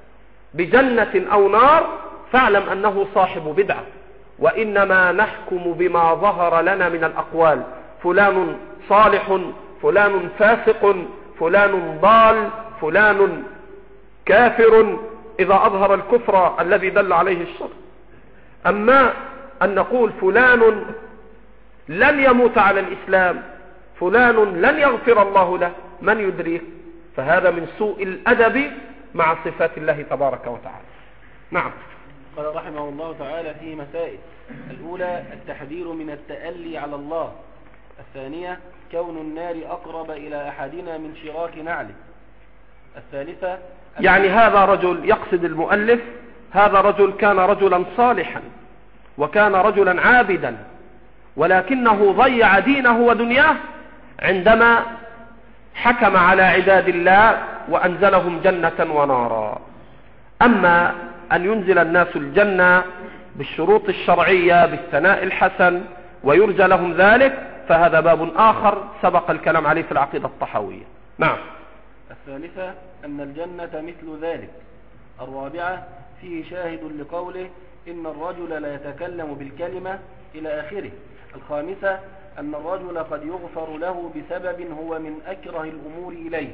بجنة أو نار فاعلم أنه صاحب بدعة، وإنما نحكم بما ظهر لنا من الأقوال، فلان صالح، فلان فاسق، فلان ضال، فلان كافر، إذا أظهر الكفر الذي دل عليه الشر. أما أن نقول فلان لن يموت على الإسلام، فلان لن يغفر الله له، من يدريك؟ فهذا من سوء الأدب مع صفات الله تبارك وتعالى. نعم. قال رحمه الله تعالى في مسائل: الأولى التحذير من التألي على الله. الثانية كون النار أقرب إلى أحدنا من شراك نعله. الثالثة يعني هذا رجل، يقصد المؤلف هذا رجل كان رجلا صالحا وكان رجلا عابدا، ولكنه ضيع دينه ودنياه عندما حكم على عباد الله وأنزلهم جنة ونارا. أما أن ينزل الناس الجنة بالشروط الشرعية بالثناء الحسن ويرجى لهم ذلك فهذا باب آخر سبق الكلام عليه في العقيدة الطحاوية. نعم. الثالثة أن الجنة مثل ذلك. الرابعة فيه شاهد لقوله إن الرجل لا يتكلم بالكلمة إلى آخره. الخامسة أن الرجل قد يغفر له بسبب هو من أكره الأمور إليه.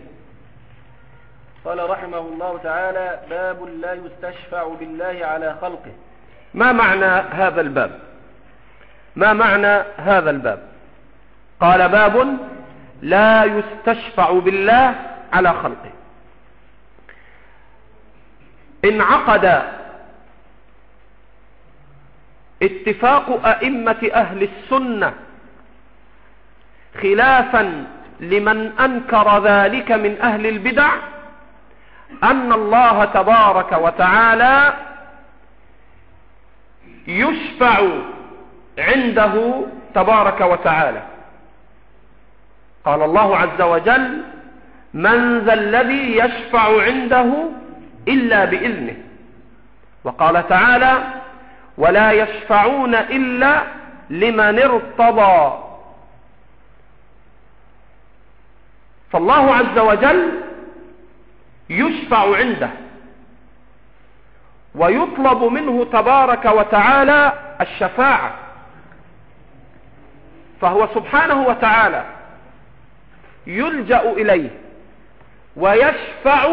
قال رحمه الله تعالى: باب لا يستشفع بالله على خلقه. ما معنى هذا الباب؟ ما معنى هذا الباب؟ قال: باب لا يستشفع بالله على خلقه. انعقد اتفاق أئمة أهل السنة خلافا لمن أنكر ذلك من أهل البدع أن الله تبارك وتعالى يشفع عنده تبارك وتعالى. قال الله عز وجل: من ذا الذي يشفع عنده إلا بإذنه. وقال تعالى: ولا يشفعون إلا لمن ارتضى. فالله عز وجل يشفع عنده ويطلب منه تبارك وتعالى الشفاعة، فهو سبحانه وتعالى يلجأ إليه ويشفع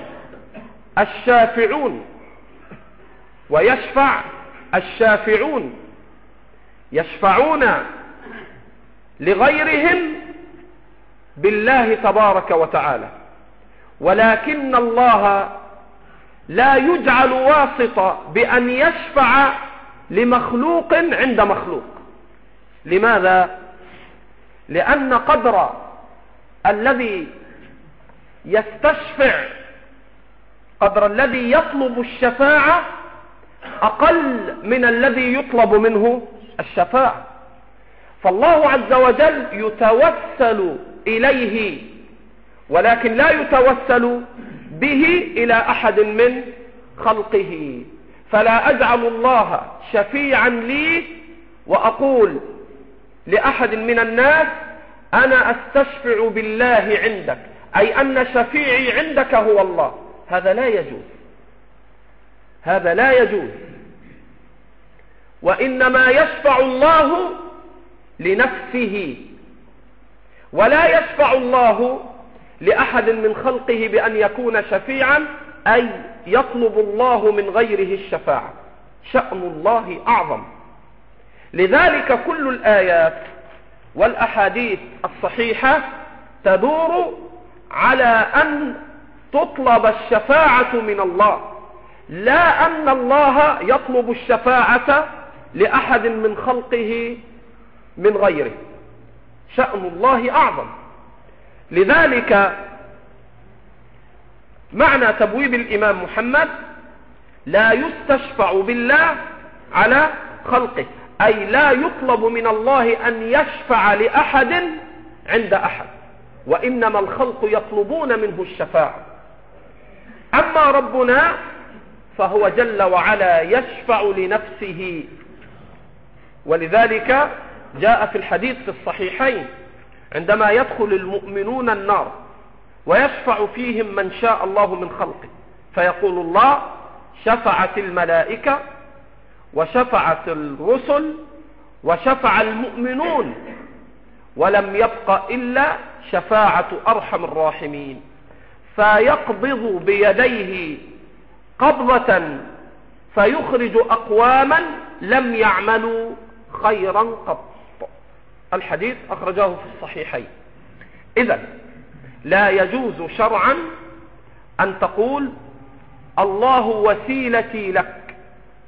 الشافعون ويشفع الشافعون يشفعون لغيرهم بالله تبارك وتعالى، ولكن الله لا يجعل واسطة بأن يشفع لمخلوق عند مخلوق. لماذا؟ لأن قدر الذي يستشفع، قدر الذي يطلب الشفاعة أقل من الذي يطلب منه الشفاعة. فالله عز وجل يتوسل إليه ولكن لا يتوسل به إلى أحد من خلقه. فلا أجعل الله شفيعا لي وأقول لأحد من الناس أنا أستشفع بالله عندك، أي أن شفيعي عندك هو الله، هذا لا يجوز، هذا لا يجوز. وإنما يشفع الله لنفسه، ولا يشفع الله لأحد من خلقه بأن يكون شفيعا، أي يطلب الله من غيره الشفاعة. شأن الله أعظم. لذلك كل الآيات والأحاديث الصحيحة تدور على أن تطلب الشفاعة من الله، لا أن الله يطلب الشفاعة لأحد من خلقه من غيره. شأن الله أعظم. لذلك معنى تبويب الإمام محمد لا يستشفع بالله على خلقه، أي لا يطلب من الله أن يشفع لأحد عند أحد، وإنما الخلق يطلبون منه الشفاعة. أما ربنا فهو جل وعلا يشفع لنفسه. ولذلك جاء في الحديث في الصحيحين عندما يدخل المؤمنون النار ويشفع فيهم من شاء الله من خلقه، فيقول الله: شفعت الملائكة وشفعت الرسل وشفع المؤمنون ولم يبق إلا شفاعة أرحم الراحمين. فيقبض بيديه قبضة فيخرج أقواما لم يعملوا خيرا قط. الحديث أخرجه في الصحيحين. إذن لا يجوز شرعا أن تقول الله وسيلتي لك،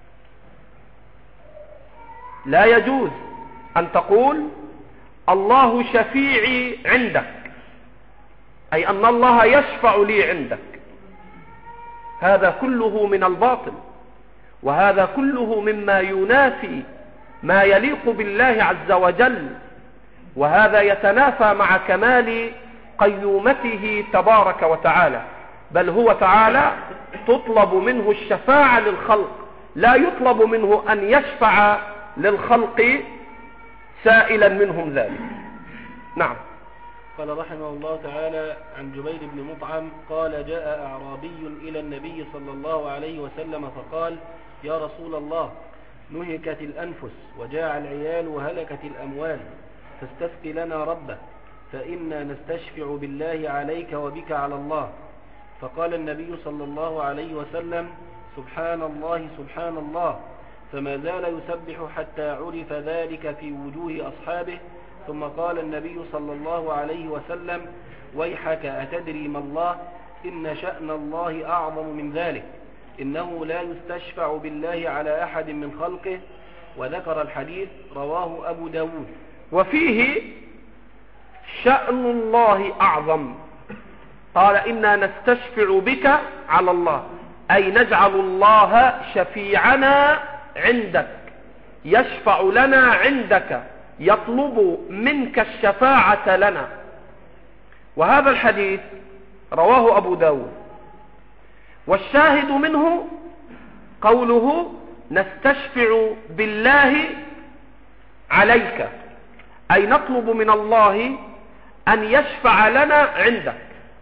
لا يجوز أن تقول الله شفيعي عندك، أي أن الله يشفع لي عندك. هذا كله من الباطل، وهذا كله مما ينافي ما يليق بالله عز وجل، وهذا يتنافى مع كمال قيومته تبارك وتعالى. بل هو تعالى تطلب منه الشفاعة للخلق، لا يطلب منه أن يشفع للخلق سائلا منهم ذلك. نعم. قال رحمه الله تعالى عن جبير بن مطعم قال: جاء أعرابي إلى النبي صلى الله عليه وسلم فقال: يا رسول الله، نهكت الأنفس وجاع العيال وهلكت الأموال، فاستسق لنا ربك، فإنا نستشفع بالله عليك وبك على الله. فقال النبي صلى الله عليه وسلم: سبحان الله سبحان الله. فما زال يسبح حتى عرف ذلك في وجوه أصحابه. ثم قال النبي صلى الله عليه وسلم: ويحك أتدري ما الله؟ إن شأن الله أعظم من ذلك، إنه لا يستشفع بالله على أحد من خلقه. وذكر الحديث، رواه أبو داود. وفيه شأن الله أعظم. قال: إنا نستشفع بك على الله، أي نجعل الله شفيعنا عندك، يشفع لنا عندك، يطلب منك الشفاعة لنا. وهذا الحديث رواه أبو داود. والشاهد منه قوله: نستشفع بالله عليك، أي نطلب من الله أن يشفع لنا عندك.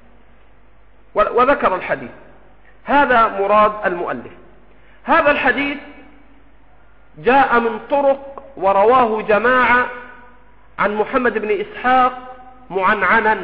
وذكر الحديث. هذا مراد المؤلف. هذا الحديث جاء من طرق ورواه جماعة عن محمد بن إسحاق معنعنا،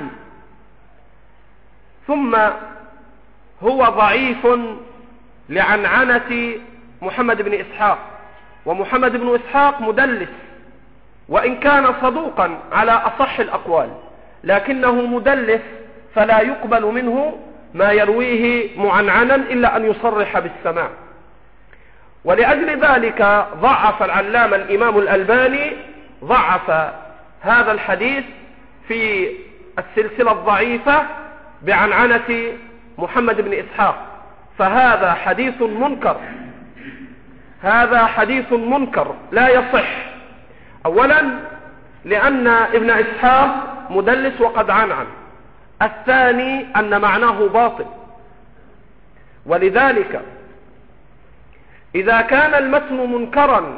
ثم هو ضعيف لعنعنة محمد بن إسحاق. ومحمد بن إسحاق مدلس، وإن كان صدوقا على أصح الأقوال، لكنه مدلس فلا يقبل منه ما يرويه معنعنا إلا أن يصرح بالسماع. ولأجل ذلك ضعف العلامة الإمام الألباني ضعف هذا الحديث في السلسلة الضعيفة بعنعنة محمد بن إسحاق. فهذا حديث منكر، هذا حديث منكر لا يصح. أولا لأن ابن إسحاق مدلس وقد عنعن. الثاني أن معناه باطل. ولذلك إذا كان المتن منكرا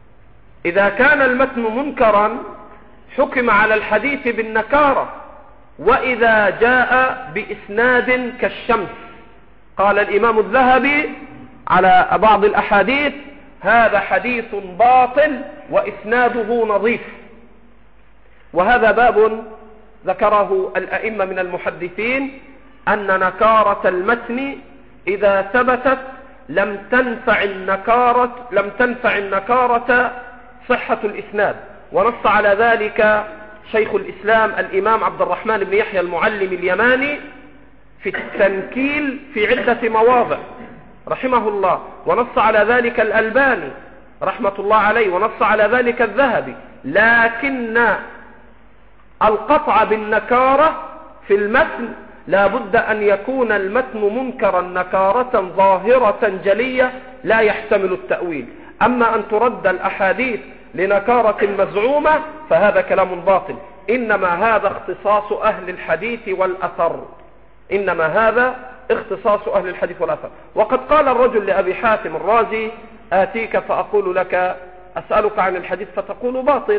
إذا كان المتن منكرا حكم على الحديث بالنكارة، وإذا جاء بإسناد كالشمس. قال الإمام الذهبي على بعض الأحاديث: هذا حديث باطل وإسناده نظيف. وهذا باب ذكره الأئمة من المحدثين، أن نكارة المتن إذا ثبتت لم تنفع النكارة لم تنفع النكارة صحة الإسناد. ونص على ذلك شيخ الإسلام الإمام عبد الرحمن بن يحيى المعلم اليماني في التنكيل في عدة مواضع رحمه الله، ونص على ذلك الألباني رحمة الله عليه، ونص على ذلك الذهبي. لكن القطع بالنكارة في المتن لا بد أن يكون المتن منكرا نكارة ظاهرة جلية لا يحتمل التأويل. أما أن ترد الأحاديث لنكارة مزعومة فهذا كلام باطل. إنما هذا اختصاص أهل الحديث والأثر إنما هذا اختصاص أهل الحديث والأثر. وقد قال الرجل لأبي حاتم الرازي: آتيك فأقول لك أسألك عن الحديث فتقول باطل،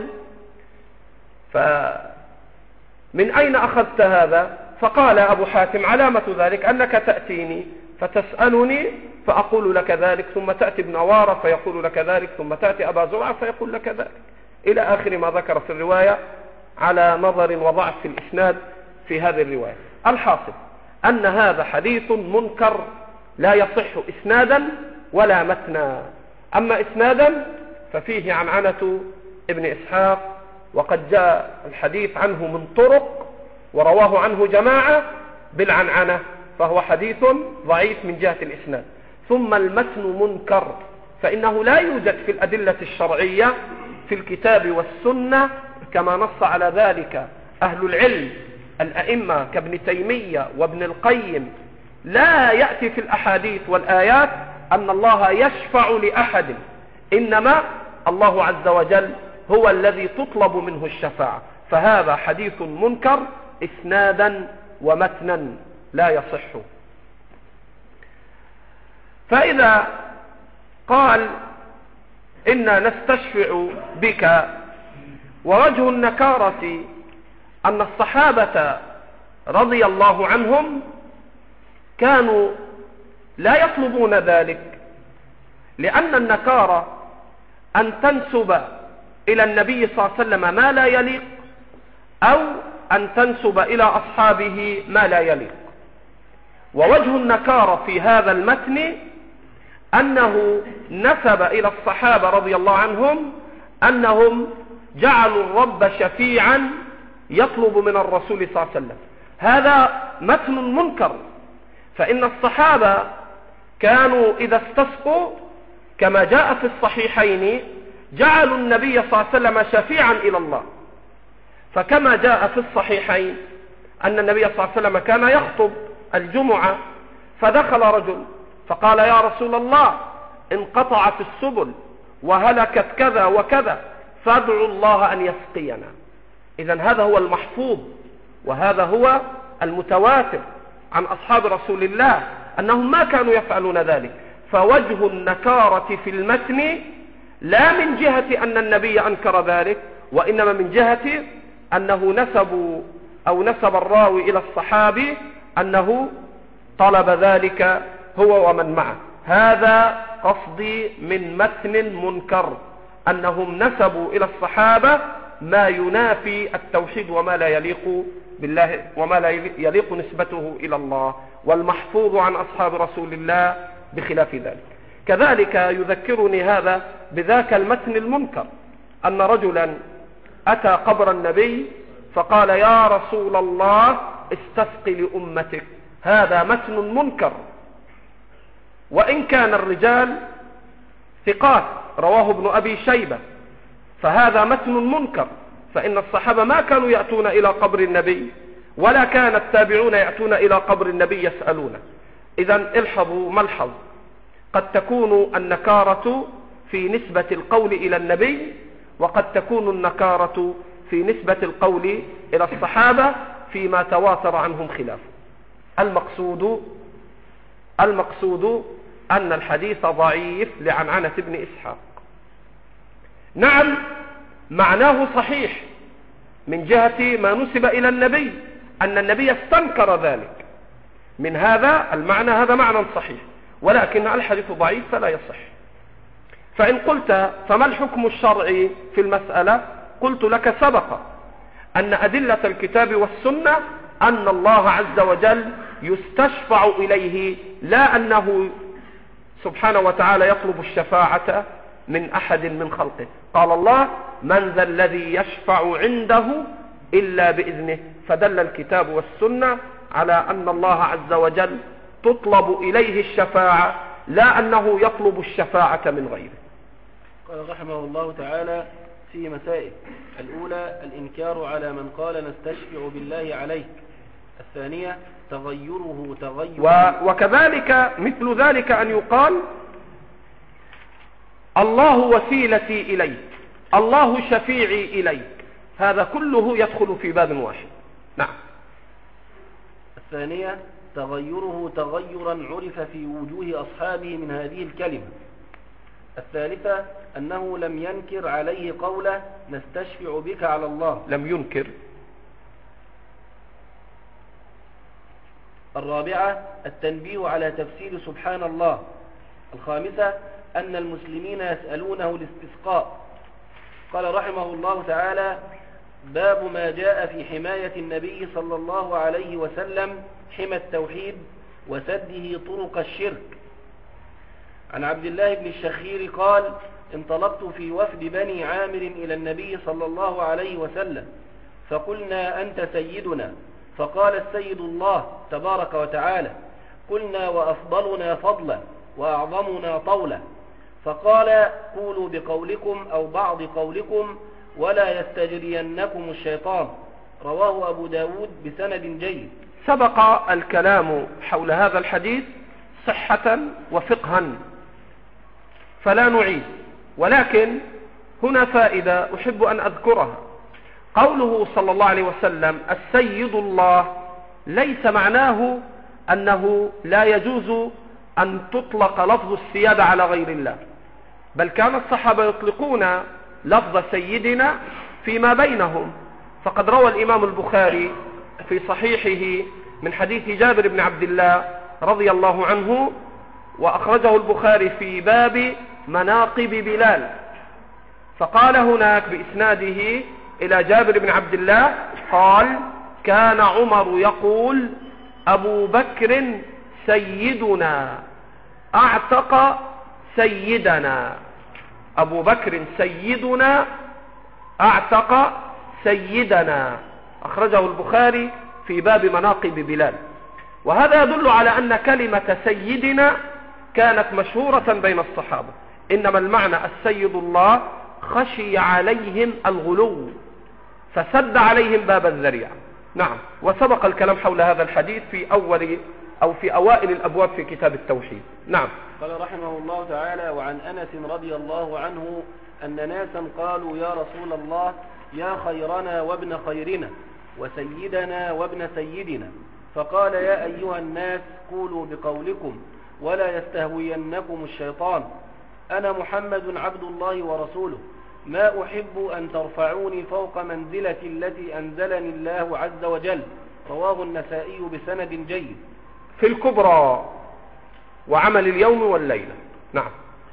فمن أين أخذت هذا؟ فقال أبو حاتم: علامة ذلك أنك تأتيني فتسألني فأقول لك ذلك، ثم تأتي ابن نوارة فيقول لك ذلك، ثم تأتي أبا زرعة فيقول لك ذلك، إلى آخر ما ذكر في الرواية على نظر وضعف في الإسناد في هذه الرواية. الحاصل أن هذا حديث منكر لا يصح إسنادا ولا متنا. أما إسنادا ففيه عنعنة ابن إسحاق، وقد جاء الحديث عنه من طرق ورواه عنه جماعة بالعنعنة، فهو حديث ضعيف من جهة الإسناد. ثم المتن منكر، فإنه لا يوجد في الأدلة الشرعية في الكتاب والسنة كما نص على ذلك أهل العلم الأئمة كابن تيمية وابن القيم. لا يأتي في الأحاديث والآيات أن الله يشفع لأحد، إنما الله عز وجل هو الذي تطلب منه الشفاعة. فهذا حديث منكر إسنادا ومتنا لا يصح. فإذا قال إنا نستشفع بك، ووجه النكارة أن الصحابة رضي الله عنهم كانوا لا يطلبون ذلك، لأن النكارة أن تنسب إلى النبي صلى الله عليه وسلم ما لا يليق، أو أن تنسب إلى أصحابه ما لا يليق. ووجه النكارة في هذا المتن أنه نسب إلى الصحابة رضي الله عنهم أنهم جعلوا الرب شفيعا يطلب من الرسول صلى الله عليه وسلم. هذا متن منكر، فإن الصحابة كانوا إذا استسقوا كما جاء في الصحيحين جعلوا النبي صلى الله عليه وسلم شفيعا إلى الله. فكما جاء في الصحيحين أن النبي صلى الله عليه وسلم كان يخطب الجمعة، فدخل رجل فقال: يا رسول الله، انقطعت السبل وهلكت كذا وكذا، فادعوا الله أن يسقينا. إذن هذا هو المحفوظ، وهذا هو المتواتر عن أصحاب رسول الله أنهم ما كانوا يفعلون ذلك. فوجه النكارة في المتن لا من جهة أن النبي أنكر ذلك، وإنما من جهة أنه نسب أو نسب الراوي إلى الصحابي أنه طلب ذلك هو ومن معه. هذا قصدي من متن منكر، أنهم نسبوا إلى الصحابة ما ينافي التوحيد وما لا يليق بالله وما لا يليق نسبته إلى الله، والمحفوظ عن أصحاب رسول الله بخلاف ذلك. كذلك يذكرني هذا بذاك المتن المنكر، أن رجلا أتى قبر النبي فقال: يا رسول الله، استسق لأمتك. هذا متن منكر، وإن كان الرجال ثقات رواه ابن أبي شيبة، فهذا متن منكر، فإن الصحابة ما كانوا يأتون إلى قبر النبي، ولا كان التابعون يأتون إلى قبر النبي يسألونه. إذن الحظوا ملحظ، قد تكون النكارة في نسبة القول إلى النبي، وقد تكون النكارة في نسبة القول إلى الصحابة فيما تواتر عنهم خلاف. المقصود المقصود أن الحديث ضعيف لعنعنة ابن إسحاق. نعم، معناه صحيح من جهة ما نسب إلى النبي، أن النبي استنكر ذلك. من هذا المعنى هذا معنى صحيح، ولكن الحديث ضعيف فلا يصح. فإن قلت فما الحكم الشرعي في المسألة؟ قلت لك سبق أن أدلة الكتاب والسنة أن الله عز وجل يستشفع إليه، لا أنه سبحانه وتعالى يطلب الشفاعة من أحد من خلقه. قال الله: من ذا الذي يشفع عنده إلا بإذنه. فدل الكتاب والسنة على أن الله عز وجل تطلب إليه الشفاعة، لا أنه يطلب الشفاعة من غيره. قال رحمه الله تعالى في مسائل: الأولى الإنكار على من قال نستشفع بالله عليك. الثانية تغيره تغير و... وكذلك مثل ذلك أن يقال الله وسيلتي إليك، الله شفيعي إليك، هذا كله يدخل في باب واحد. نعم. الثانية تغيره تغيرا عرف في وجوه أصحابه من هذه الكلمة. الثالثة أنه لم ينكر عليه قوله نستشفع بك على الله، لم ينكر. الرابعة التنبيه على تفسير سبحان الله. الخامسة أن المسلمين يسألونه الاستسقاء. قال رحمه الله تعالى: باب ما جاء في حماية النبي صلى الله عليه وسلم حمى التوحيد وسده طرق الشرك. عن عبد الله بن الشخير قال: انطلقت في وفد بني عامر إلى النبي صلى الله عليه وسلم فقلنا أنت سيدنا، فقال السيد الله تبارك وتعالى. قلنا وأفضلنا فضلا وأعظمنا طولا، فقال قولوا بقولكم أو بعض قولكم ولا يستجرينكم الشيطان. رواه أبو داود بسند جيد. سبق الكلام حول هذا الحديث صحة وفقها فلا نعيد، ولكن هنا فائدة أحب أن أذكرها. قوله صلى الله عليه وسلم السيد الله ليس معناه أنه لا يجوز أن تطلق لفظ السيادة على غير الله، بل كان الصحابة يطلقون لفظ سيدنا فيما بينهم. فقد روى الإمام البخاري في صحيحه من حديث جابر بن عبد الله رضي الله عنه، وأخرجه البخاري في باب مناقب بلال، فقال هناك بإسناده إلى جابر بن عبد الله قال: كان عمر يقول أبو بكر سيدنا أعتق سيدنا، أبو بكر سيدنا أعتق سيدنا. أخرجه البخاري في باب مناقب بلال. وهذا يدل على أن كلمة سيدنا كانت مشهورة بين الصحابة، إنما المعنى السيد الله خشي عليهم الغلو فسد عليهم باب الذريعة. نعم. وسبق الكلام حول هذا الحديث في أول أو في أوائل الأبواب في كتاب التوحيد. نعم. قال رحمه الله تعالى: وعن أنس رضي الله عنه أن ناسا قالوا يا رسول الله يا خيرنا وابن خيرنا وسيدنا وابن سيدنا، فقال يا أيها الناس قولوا بقولكم ولا يستهوينكم الشيطان، أنا محمد عبد الله ورسوله، ما أحب أن ترفعوني فوق منزلتي التي أنزلني الله عز وجل. رواه النسائي بسند جيد. في الكبرى وعمل اليوم والليلة. نعم.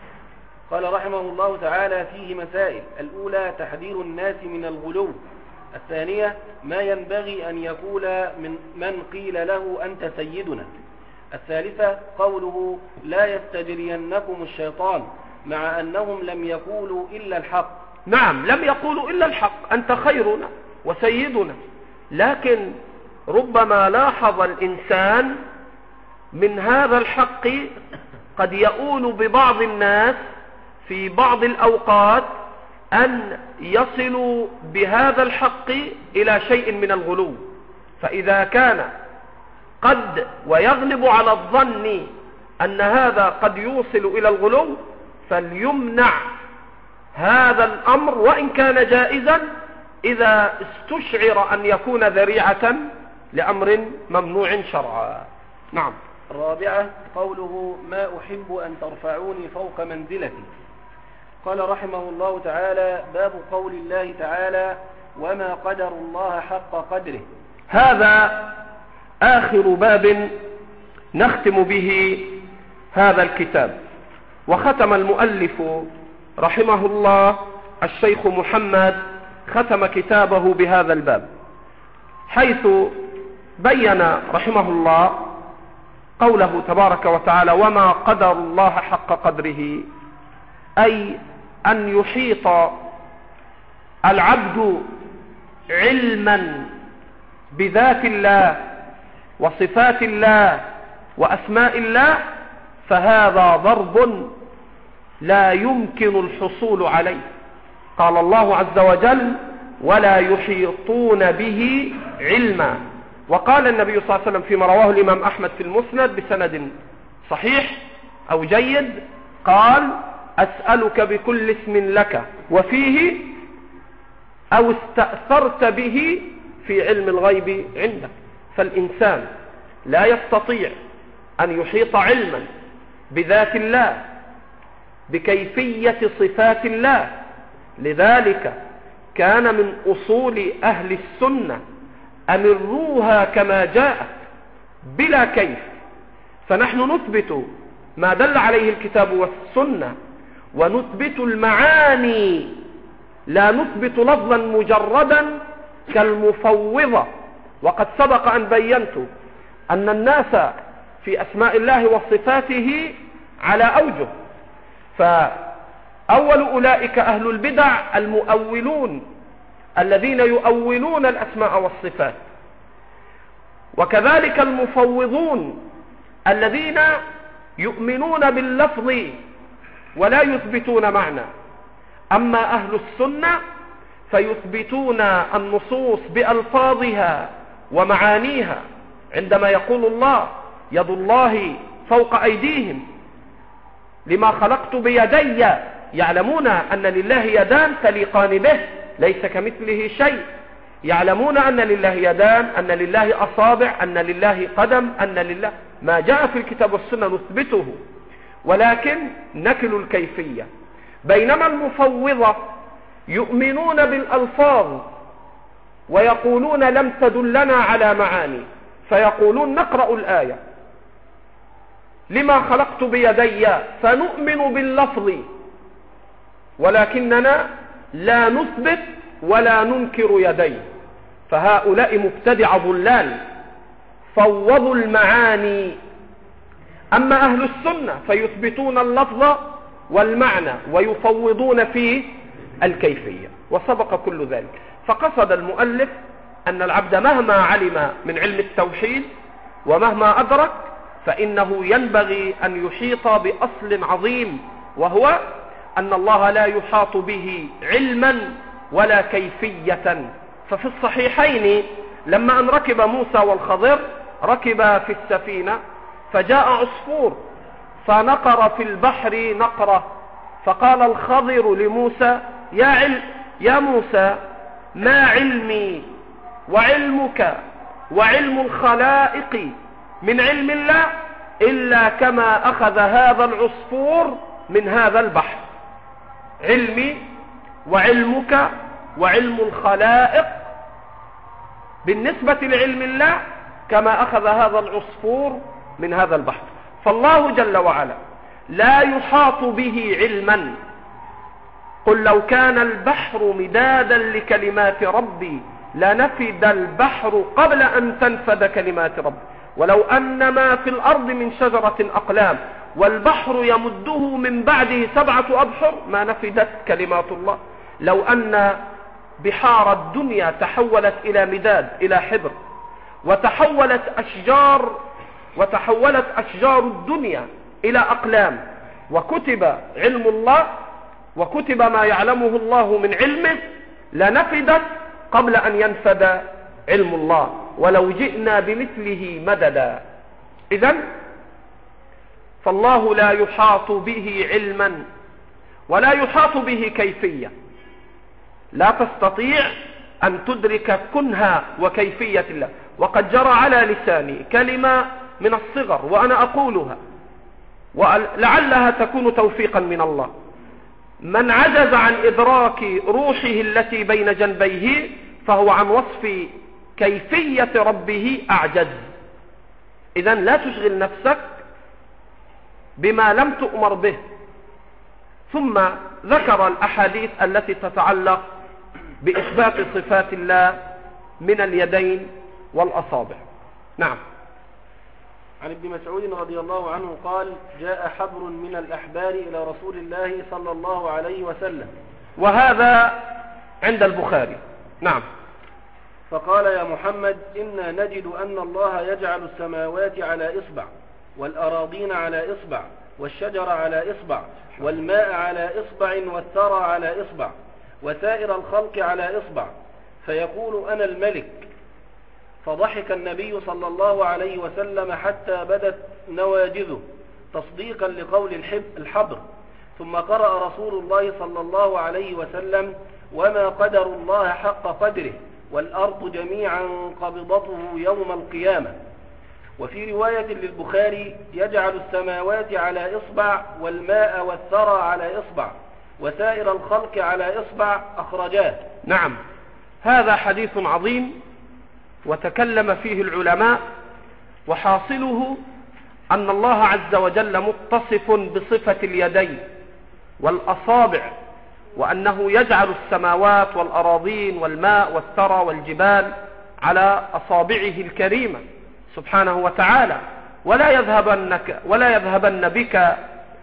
قال رحمه الله تعالى فيه مسائل: الأولى تحذير الناس من الغلو. الثانية ما ينبغي أن يقول من, من قيل له أنت سيدنا. الثالثة قوله لا يستجرينكم الشيطان، مع أنهم لم يقولوا إلا الحق. نعم، لم يقولوا إلا الحق، أنت خيرنا وسيدنا، لكن ربما لاحظ الإنسان من هذا الحق قد يؤول ببعض الناس في بعض الأوقات أن يصلوا بهذا الحق إلى شيء من الغلو. فإذا كان قد ويغلب على الظن أن هذا قد يوصل إلى الغلو فليمنع هذا الأمر وإن كان جائزا إذا استشعر أن يكون ذريعة لأمر ممنوع شرعا. نعم. الرابعة قوله ما أحب أن ترفعوني فوق منزلتي. قال رحمه الله تعالى: باب قول الله تعالى وما قدر الله حق قدره. هذا آخر باب نختم به هذا الكتاب. وختم المؤلف رحمه الله الشيخ محمد ختم كتابه بهذا الباب، حيث بين رحمه الله قوله تبارك وتعالى: وما قدر الله حق قدره، أي أن يحيط العبد علما بذات الله وصفات الله وأسماء الله، فهذا ضرب لا يمكن الحصول عليه. قال الله عز وجل: ولا يحيطون به علما. وقال النبي صلى الله عليه وسلم فيما رواه الإمام أحمد في المسند بسند صحيح أو جيد، قال: أسألك بكل اسم لك وفيه أو استأثرت به في علم الغيب عندك. فالإنسان لا يستطيع أن يحيط علما بذات الله بكيفية صفات الله. لذلك كان من أصول أهل السنة: أمروها كما جاءت بلا كيف. فنحن نثبت ما دل عليه الكتاب والسنة، ونثبت المعاني، لا نثبت لفظا مجردا كالمفوضة. وقد سبق أن بينت أن الناس في أسماء الله وصفاته على أوجه، فأول أولئك أهل البدع المؤولون الذين يؤولون الأسماء والصفات، وكذلك المفوضون الذين يؤمنون باللفظ ولا يثبتون معنى. أما أهل السنة فيثبتون النصوص بألفاظها ومعانيها، عندما يقول الله: يد الله فوق أيديهم لما خلقت بيدي، يعلمون أن لله يدان تليقان به ليس كمثله شيء. يعلمون أن لله يدان، أن لله أصابع، أن لله قدم، أن لله ما جاء في الكتاب والسنة نثبته، ولكن نكل الكيفية. بينما المفوضة يؤمنون بالألفاظ ويقولون لم تدلنا على معاني، فيقولون: نقرأ الآية لما خلقت بيدي، فنؤمن باللفظ ولكننا لا نثبت ولا ننكر يديه. فهؤلاء مبتدع ضلال فوضوا المعاني. أما أهل السنة فيثبتون اللفظ والمعنى ويفوضون فيه الكيفية، وسبق كل ذلك. فقصد المؤلف أن العبد مهما علم من علم التوحيد ومهما أدرك، فإنه ينبغي أن يحيط بأصل عظيم، وهو أن الله لا يحاط به علما ولا كيفية. ففي الصحيحين لما أن ركب موسى والخضر ركب في السفينة، فجاء عصفور فنقر في البحر نقرة، فقال الخضر لموسى: يا, عل... يا موسى، ما علمي وعلمك وعلم الخلائق من علم الله إلا كما أخذ هذا العصفور من هذا البحر. علمي وعلمك وعلم الخلائق بالنسبة لعلم الله كما أخذ هذا العصفور من هذا البحر. فالله جل وعلا لا يحاط به علما. قل لو كان البحر مدادا لكلمات ربي لنفد البحر قبل أن تنفد كلمات ربي، ولو أن ما في الأرض من شجرة أقلام والبحر يمده من بعده سبعة أبحر ما نفدت كلمات الله. لو أن بحار الدنيا تحولت إلى مداد، إلى حبر، وتحولت أشجار وتحولت أشجار الدنيا إلى أقلام، وكتب علم الله وكتب ما يعلمه الله من علمه، لنفدت قبل أن ينفد علم الله ولو جئنا بمثله مددا. إذن فالله لا يحاط به علما ولا يحاط به كيفية. لا تستطيع أن تدرك كنها وكيفية الله. وقد جرى على لساني كلمة من الصغر وأنا أقولها ولعلها تكون توفيقا من الله: من عجز عن إدراك روحه التي بين جنبيه فهو عن وصف كيفية ربه أعجز. إذن لا تشغل نفسك بما لم تؤمر به. ثم ذكر الأحاديث التي تتعلق بإثبات صفات الله من اليدين والأصابع. نعم. عن ابن مسعود رضي الله عنه قال: جاء حبر من الأحبار إلى رسول الله صلى الله عليه وسلم، وهذا عند البخاري. نعم. فقال: يا محمد، إنا نجد أن الله يجعل السماوات على إصبع، والأراضين على إصبع، والشجر على إصبع، والماء على إصبع، والثرى على إصبع، وسائر الخلق على إصبع، فيقول: أنا الملك. فضحك النبي صلى الله عليه وسلم حتى بدت نواجذه تصديقا لقول الحبر. ثم قرأ رسول الله صلى الله عليه وسلم: وما قدر الله حق قدره، والأرض جميعا قبضته يوم القيامة. وفي رواية للبخاري: يجعل السماوات على إصبع، والماء والثرى على إصبع، وسائر الخلق على إصبع، أخرجاه. نعم. هذا حديث عظيم وتكلم فيه العلماء، وحاصله أن الله عز وجل متصف بصفة اليدين والأصابع، وأنه يجعل السماوات والأراضين والماء والثرى والجبال على أصابعه الكريمة سبحانه وتعالى. ولا يذهبنك ولا يذهبن بك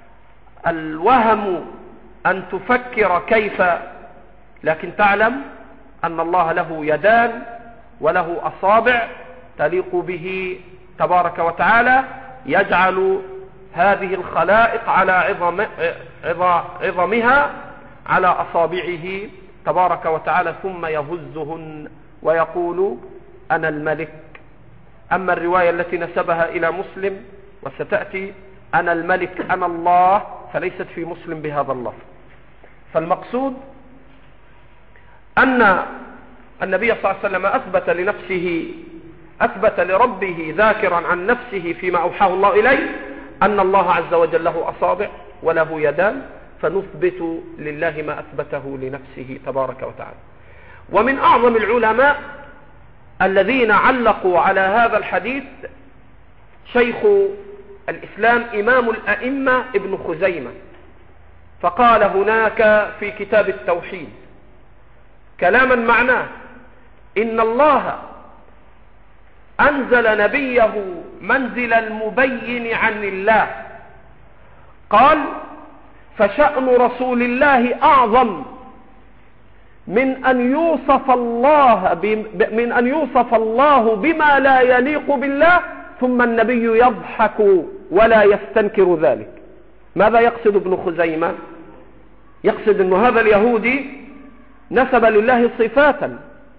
الوهم أن تفكر كيف، لكن تعلم أن الله له يدان وله أصابع تليق به تبارك وتعالى، يجعل هذه الخلائق على عظم عظمها على أصابعه تبارك وتعالى، ثم يهزهن ويقول: أنا الملك. أما الرواية التي نسبها إلى مسلم وستأتي: أنا الملك أنا الله، فليست في مسلم بهذا اللفظ. فالمقصود أن النبي صلى الله عليه وسلم أثبت لنفسه أثبت لربه ذاكرا عن نفسه فيما أوحاه الله إليه أن الله عز وجل له أصابع وله يدان، فنثبت لله ما أثبته لنفسه تبارك وتعالى. ومن أعظم العلماء الذين علقوا على هذا الحديث شيخ الإسلام إمام الأئمة ابن خزيمة، فقال هناك في كتاب التوحيد كلاما معناه: إن الله أنزل نبيه منزل المبين عن الله. قال: فشأن رسول الله أعظم من أن يوصف الله من أن يوصف الله بما لا يليق بالله، ثم النبي يضحك ولا يستنكر ذلك. ماذا يقصد ابن خزيمة؟ يقصد أن هذا اليهودي نسب لله صفاتا،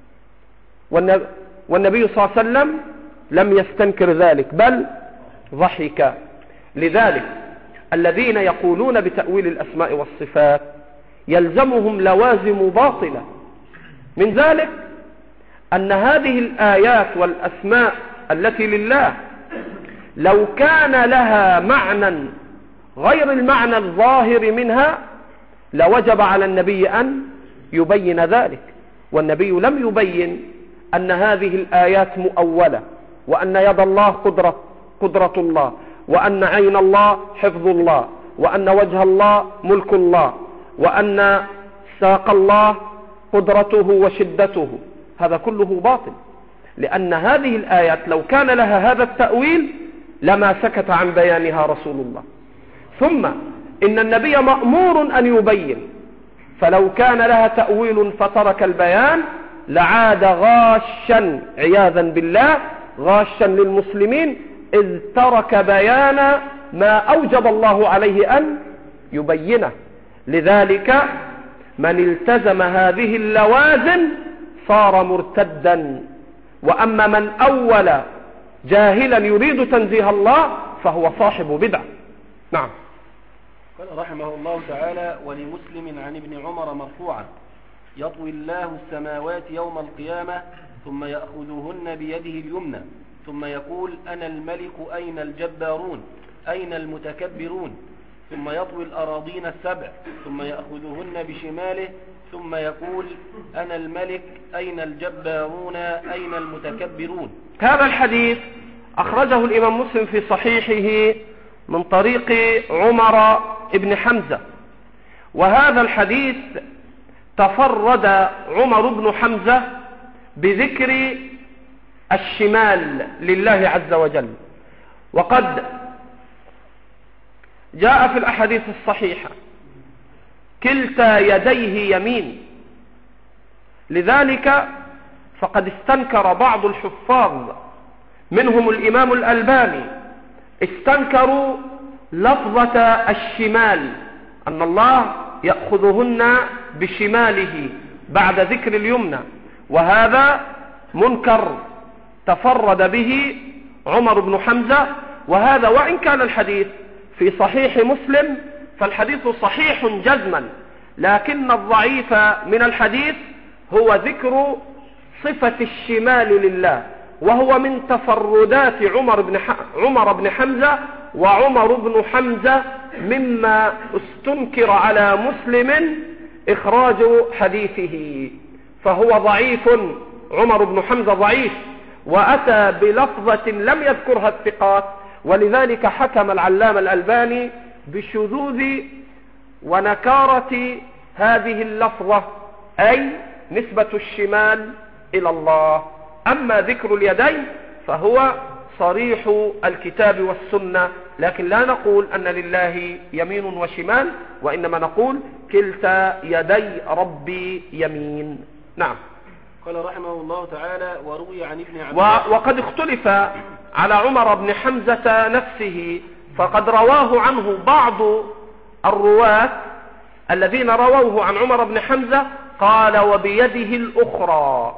والنبي صلى الله عليه وسلم لم يستنكر ذلك بل ضحك. لذلك الذين يقولون بتأويل الأسماء والصفات يلزمهم لوازم باطلة. من ذلك أن هذه الآيات والأسماء التي لله لو كان لها معنى غير المعنى الظاهر منها لوجب على النبي أن يبين ذلك، والنبي لم يبين أن هذه الآيات مؤولة، وأن يد الله قدرة, قدرة الله، وأن عين الله حفظ الله، وأن وجه الله ملك الله، وأن ساق الله قدرته وشدته. هذا كله باطل، لأن هذه الآيات لو كان لها هذا التأويل لما سكت عن بيانها رسول الله. ثم إن النبي مأمور أن يبين، فلو كان لها تأويل فترك البيان لعاد غاشا عياذا بالله، غاشا للمسلمين، إذ ترك بيان ما أوجب الله عليه أن يبينه. لذلك من التزم هذه اللوازم صار مرتدا، وأما من أول جاهلا يريد تنزيه الله فهو صاحب بدعة. نعم. قال رحمه الله تعالى: ولمسلم عن ابن عمر مرفوعا: يطوي الله السماوات يوم القيامة ثم يأخذهن بيده اليمنى ثم يقول: أنا الملك أين الجبارون أين المتكبرون؟ ثم يطوي الأراضين السبع ثم يأخذهن بشماله ثم يقول أنا الملك أين الجبارون أين المتكبرون. هذا الحديث أخرجه الإمام مسلم في صحيحه من طريق عمر بن حمزة، وهذا الحديث تفرد عمر بن حمزة بذكر الشمال لله عز وجل، وقد جاء في الأحاديث الصحيحة كلتا يديه يمين، لذلك فقد استنكر بعض الحفاظ منهم الإمام الألباني استنكروا لفظة الشمال، أن الله يأخذهن بشماله بعد ذكر اليمنى، وهذا منكر تفرد به عمر بن حمزة. وهذا وإن كان الحديث في صحيح مسلم فالحديث صحيح جزما، لكن الضعيف من الحديث هو ذكر صفة الشمال لله، وهو من تفردات عمر بن عمر بن حمزة، وعمر بن حمزة مما استنكر على مسلم إخراج حديثه، فهو ضعيف. عمر بن حمزة ضعيف، وأتى بلفظة لم يذكرها الثقات، ولذلك حكم العلامة الألباني بشذوذ ونكارة هذه اللفظة، أي نسبة الشمال إلى الله. أما ذكر اليدين فهو صريح الكتاب والسنة، لكن لا نقول أن لله يمين وشمال، وإنما نقول كلتا يدي ربي يمين. نعم. قال رحمه الله تعالى وروي عن ابن عباس، وقد اختلف على عمر بن حمزة نفسه، فقد رواه عنه بعض الرواة الذين رووه عن عمر بن حمزة قال وبيده الأخرى،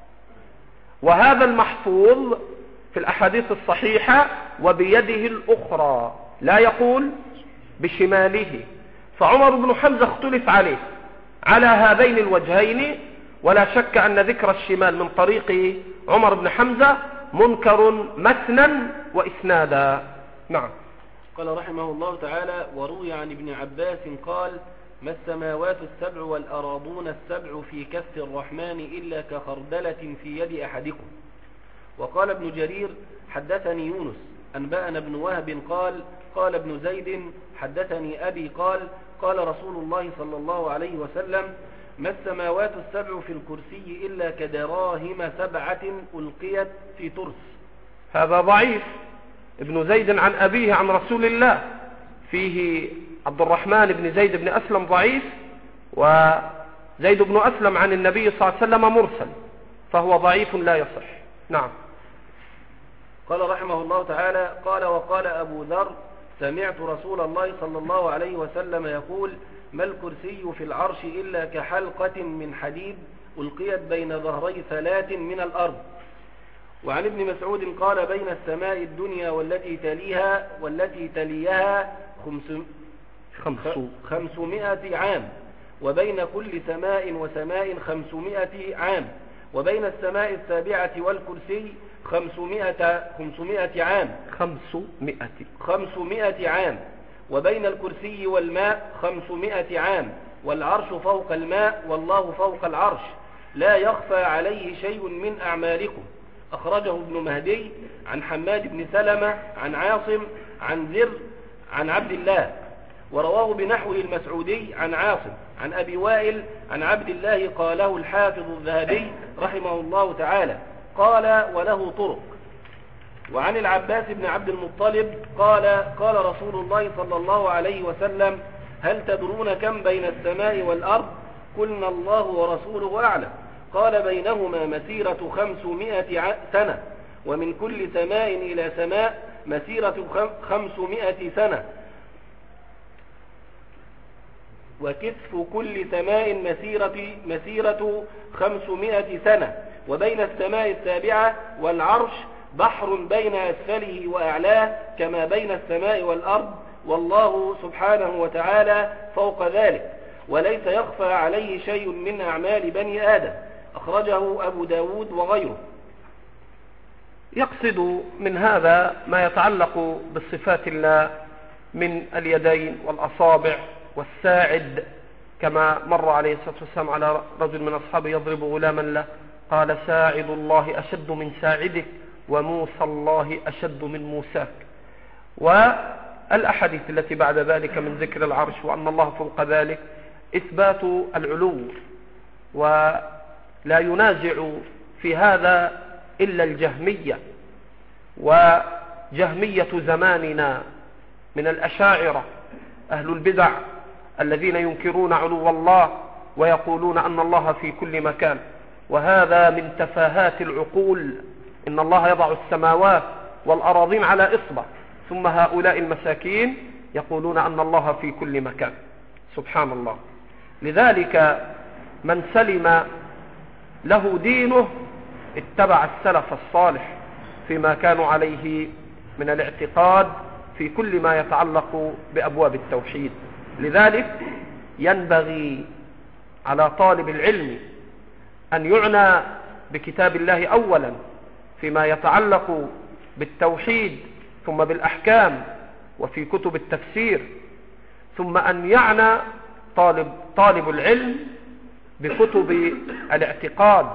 وهذا المحفوظ في الأحاديث الصحيحة وبيده الأخرى، لا يقول بشماله. فعمر بن حمزة اختلف عليه على هذين الوجهين، ولا شك أن ذكر الشمال من طريق عمر بن حمزة منكر متنا وإسنادا. نعم. قال رحمه الله تعالى وروي عن ابن عباس قال ما السماوات السبع والأراضون السبع في كف الرحمن إلا كخردلة في يد أحدكم. وقال ابن جرير حدثني يونس أنبأنا ابن وهب قال قال ابن زيد حدثني أبي قال قال رسول الله صلى الله عليه وسلم ما السماوات السبع في الكرسي إلا كدراهم سبعة ألقيت في ترس. هذا ضعيف. ابن زيد عن أبيه عن رسول الله، فيه عبد الرحمن بن زيد بن أسلم ضعيف، وزيد بن أسلم عن النبي صلى الله عليه وسلم مرسل، فهو ضعيف لا يصح. نعم. قال رحمه الله تعالى قال وقال أبو ذر سمعت رسول الله صلى الله عليه وسلم يقول ما الكرسي في العرش إلا كحلقة من حديد ألقيت بين ظهري ثلاث من الأرض. وعن ابن مسعود قال بين السماء الدنيا والتي تليها والتي تليها خمسمائة عام، وبين كل سماء وسماء خمسمائة عام، وبين السماء السابعة والكرسي خمسمائة, خمسمائة عام خمسمائة خمسمائة عام، وبين الكرسي والماء خمسمائة عام، والعرش فوق الماء والله فوق العرش لا يخفى عليه شيء من أعمالكم. أخرجه ابن مهدي عن حماد بن سلمة عن عاصم عن زر عن عبد الله، ورواه بنحوه المسعودي عن عاصم عن أبي وائل عن عبد الله قاله الحافظ الذهبي رحمه الله تعالى قال وله طرق. وعن العباس بن عبد المطلب قال قال رسول الله صلى الله عليه وسلم هل تدرون كم بين السماء والأرض؟ قلنا الله ورسوله أعلم. قال بينهما مسيرة خمسمائة سنة، ومن كل سماء إلى سماء مسيرة خمسمائة سنة، وكسف كل سماء مسيرة, مسيرة خمسمائة سنة، وبين السماء السابعة والعرش بحر بين أسفله وأعلاه كما بين السماء والأرض، والله سبحانه وتعالى فوق ذلك وليس يخفى عليه شيء من أعمال بني آدم. أخرجه أبو داود وغيره. يقصد من هذا ما يتعلق بصفات الله من اليدين والأصابع والساعد، كما مر عليه الصلاة والسلام على رجل من أصحابه يضرب غلاما له قال ساعد الله أشد من ساعدك وموسى الله أشد من موساك. والأحاديث التي بعد ذلك من ذكر العرش وأن الله فوق ذلك إثبات العلو، ولا ينازع في هذا إلا الجهمية، وجهمية زماننا من الأشاعرة أهل البدع الذين ينكرون علو الله ويقولون أن الله في كل مكان، وهذا من تفاهات العقول. إن الله يضع السماوات والأراضين على إصبع، ثم هؤلاء المساكين يقولون أن الله في كل مكان، سبحان الله. لذلك من سلم له دينه اتبع السلف الصالح فيما كانوا عليه من الاعتقاد في كل ما يتعلق بأبواب التوحيد. لذلك ينبغي على طالب العلم أن يعنى بكتاب الله أولا فيما يتعلق بالتوحيد، ثم بالأحكام وفي كتب التفسير، ثم أن يعنى طالب, طالب العلم بكتب الاعتقاد،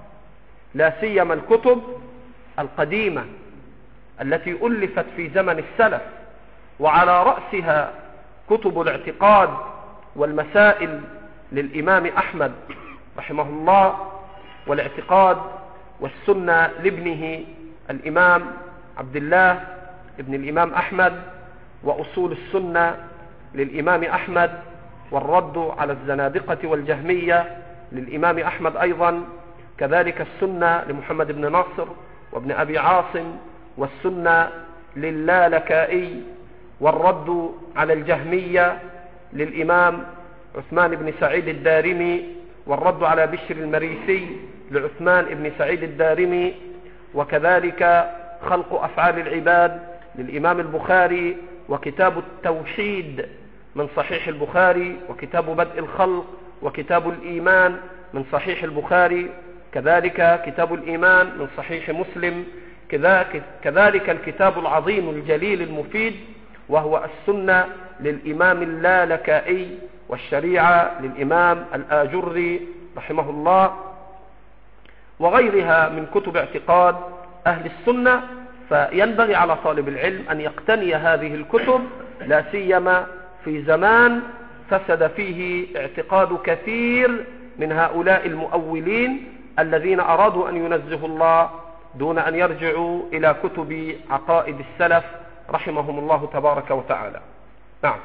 لا سيما الكتب القديمة التي ألفت في زمن السلف، وعلى رأسها كتب الاعتقاد والمسائل للإمام أحمد رحمه الله، والاعتقاد والسنة لابنه الإمام عبد الله ابن الإمام أحمد، وأصول السنة للإمام أحمد، والرد على الزنادقة والجهمية للإمام أحمد أيضا، كذلك السنة لمحمد بن ناصر وابن أبي عاصم، والسنة للالكائي، والرد على الجهمية للإمام عثمان بن سعيد الدارمي، والرد على بشر المريسي لعثمان بن سعيد الدارمي، وكذلك خلق أفعال العباد للإمام البخاري، وكتاب التوحيد من صحيح البخاري، وكتاب بدء الخلق، وكتاب الإيمان من صحيح البخاري، كذلك كتاب الإيمان من صحيح مسلم، كذلك الكتاب العظيم الجليل المفيد وهو السنة للإمام اللالكائي، والشريعة للإمام الآجري رحمه الله، وغيرها من كتب اعتقاد أهل السنة. فينبغي على طالب العلم أن يقتني هذه الكتب، لا سيما في زمان فسد فيه اعتقاد كثير من هؤلاء المؤولين الذين أرادوا أن ينزهوا الله دون أن يرجعوا إلى كتب عقائد السلف رحمهم الله تبارك وتعالى. نعم.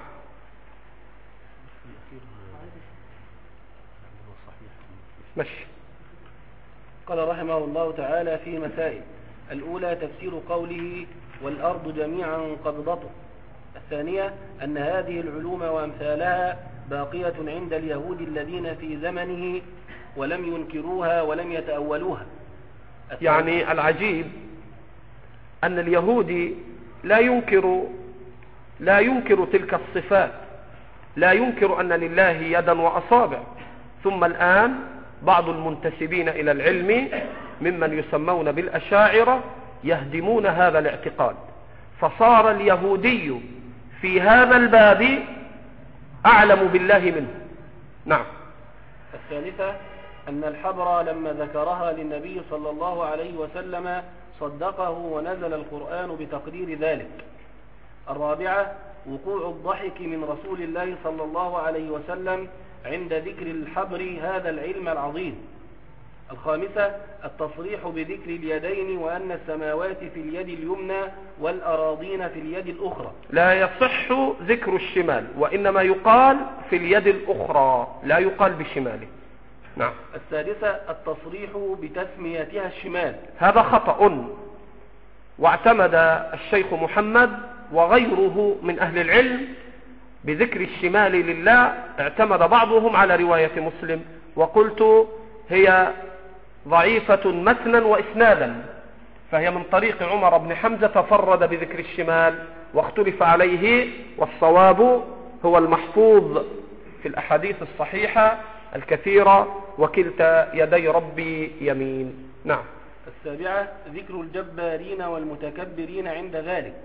ماشي. قال رحمه الله تعالى في مسائل: الأولى تفسير قوله والأرض جميعا قبضته. الثانية أن هذه العلوم وأمثالها باقية عند اليهود الذين في زمنه ولم ينكروها ولم يتأولوها. يعني العجيب أن اليهودي لا ينكر لا ينكر تلك الصفات، لا ينكر أن لله يدا وأصابع، ثم الآن بعض المنتسبين إلى العلم ممن يسمون بالأشاعرة يهدمون هذا الاعتقاد، فصار اليهودي في هذا الباب أعلم بالله منه. نعم. الثالثة أن الحبر لما ذكرها للنبي صلى الله عليه وسلم صدقه ونزل القرآن بتقدير ذلك. الرابعة وقوع الضحك من رسول الله صلى الله عليه وسلم عند ذكر الحبر هذا العلم العظيم. الخامسة التصريح بذكر اليدين وأن السماوات في اليد اليمنى والأراضين في اليد الأخرى. لا يصح ذكر الشمال، وإنما يقال في اليد الأخرى، لا يقال بشماله. نعم. السادسة التصريح بتسميتها الشمال، هذا خطأ، واعتمد الشيخ محمد وغيره من أهل العلم بذكر الشمال لله، اعتمد بعضهم على رواية مسلم، وقلت هي ضعيفة متنا وإسنادا، فهي من طريق عمر بن حمزة فرد بذكر الشمال واختلف عليه، والصواب هو المحفوظ في الأحاديث الصحيحة الكثيرة وكلتا يدي ربي يمين. نعم. السابعة ذكر الجبارين والمتكبرين عند ذلك.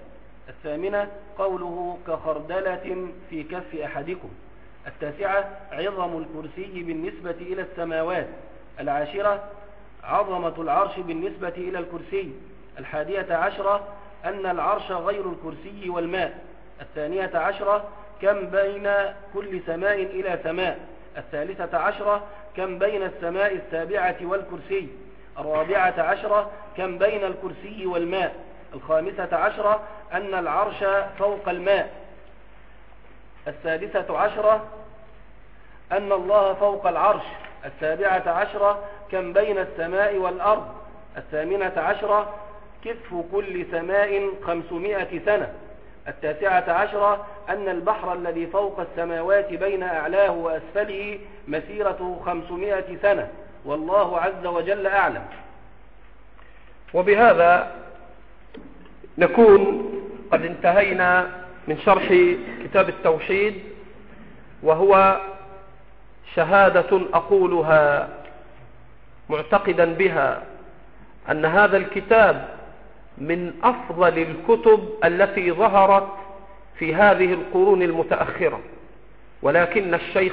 الثامنة قوله كخردلة في كف أحدكم. التاسعة عظم الكرسي بالنسبة إلى السماوات. العاشرة عظمة العرش بالنسبة إلى الكرسي. الحادية عشرة أن العرش غير الكرسي والماء. الثانية عشرة كم بين كل سماء إلى سماء. الثالثة عشرة كم بين السماء السابعة والكرسي. الرابعة عشرة كم بين الكرسي والماء. الخامسة عشرة أن العرش فوق الماء. السادسة عشرة أن الله فوق العرش. السابعة عشرة كم بين السماء والأرض. الثامنة عشرة كثف كل سماء خمسمائة سنة. التاسعة عشرة أن البحر الذي فوق السماوات بين أعلاه وأسفله مسيرة خمسمائة سنة، والله عز وجل أعلم. وبهذا نكون قد انتهينا من شرح كتاب التوحيد، وهو شهادة أقولها معتقدا بها أن هذا الكتاب من أفضل الكتب التي ظهرت في هذه القرون المتأخرة، ولكن الشيخ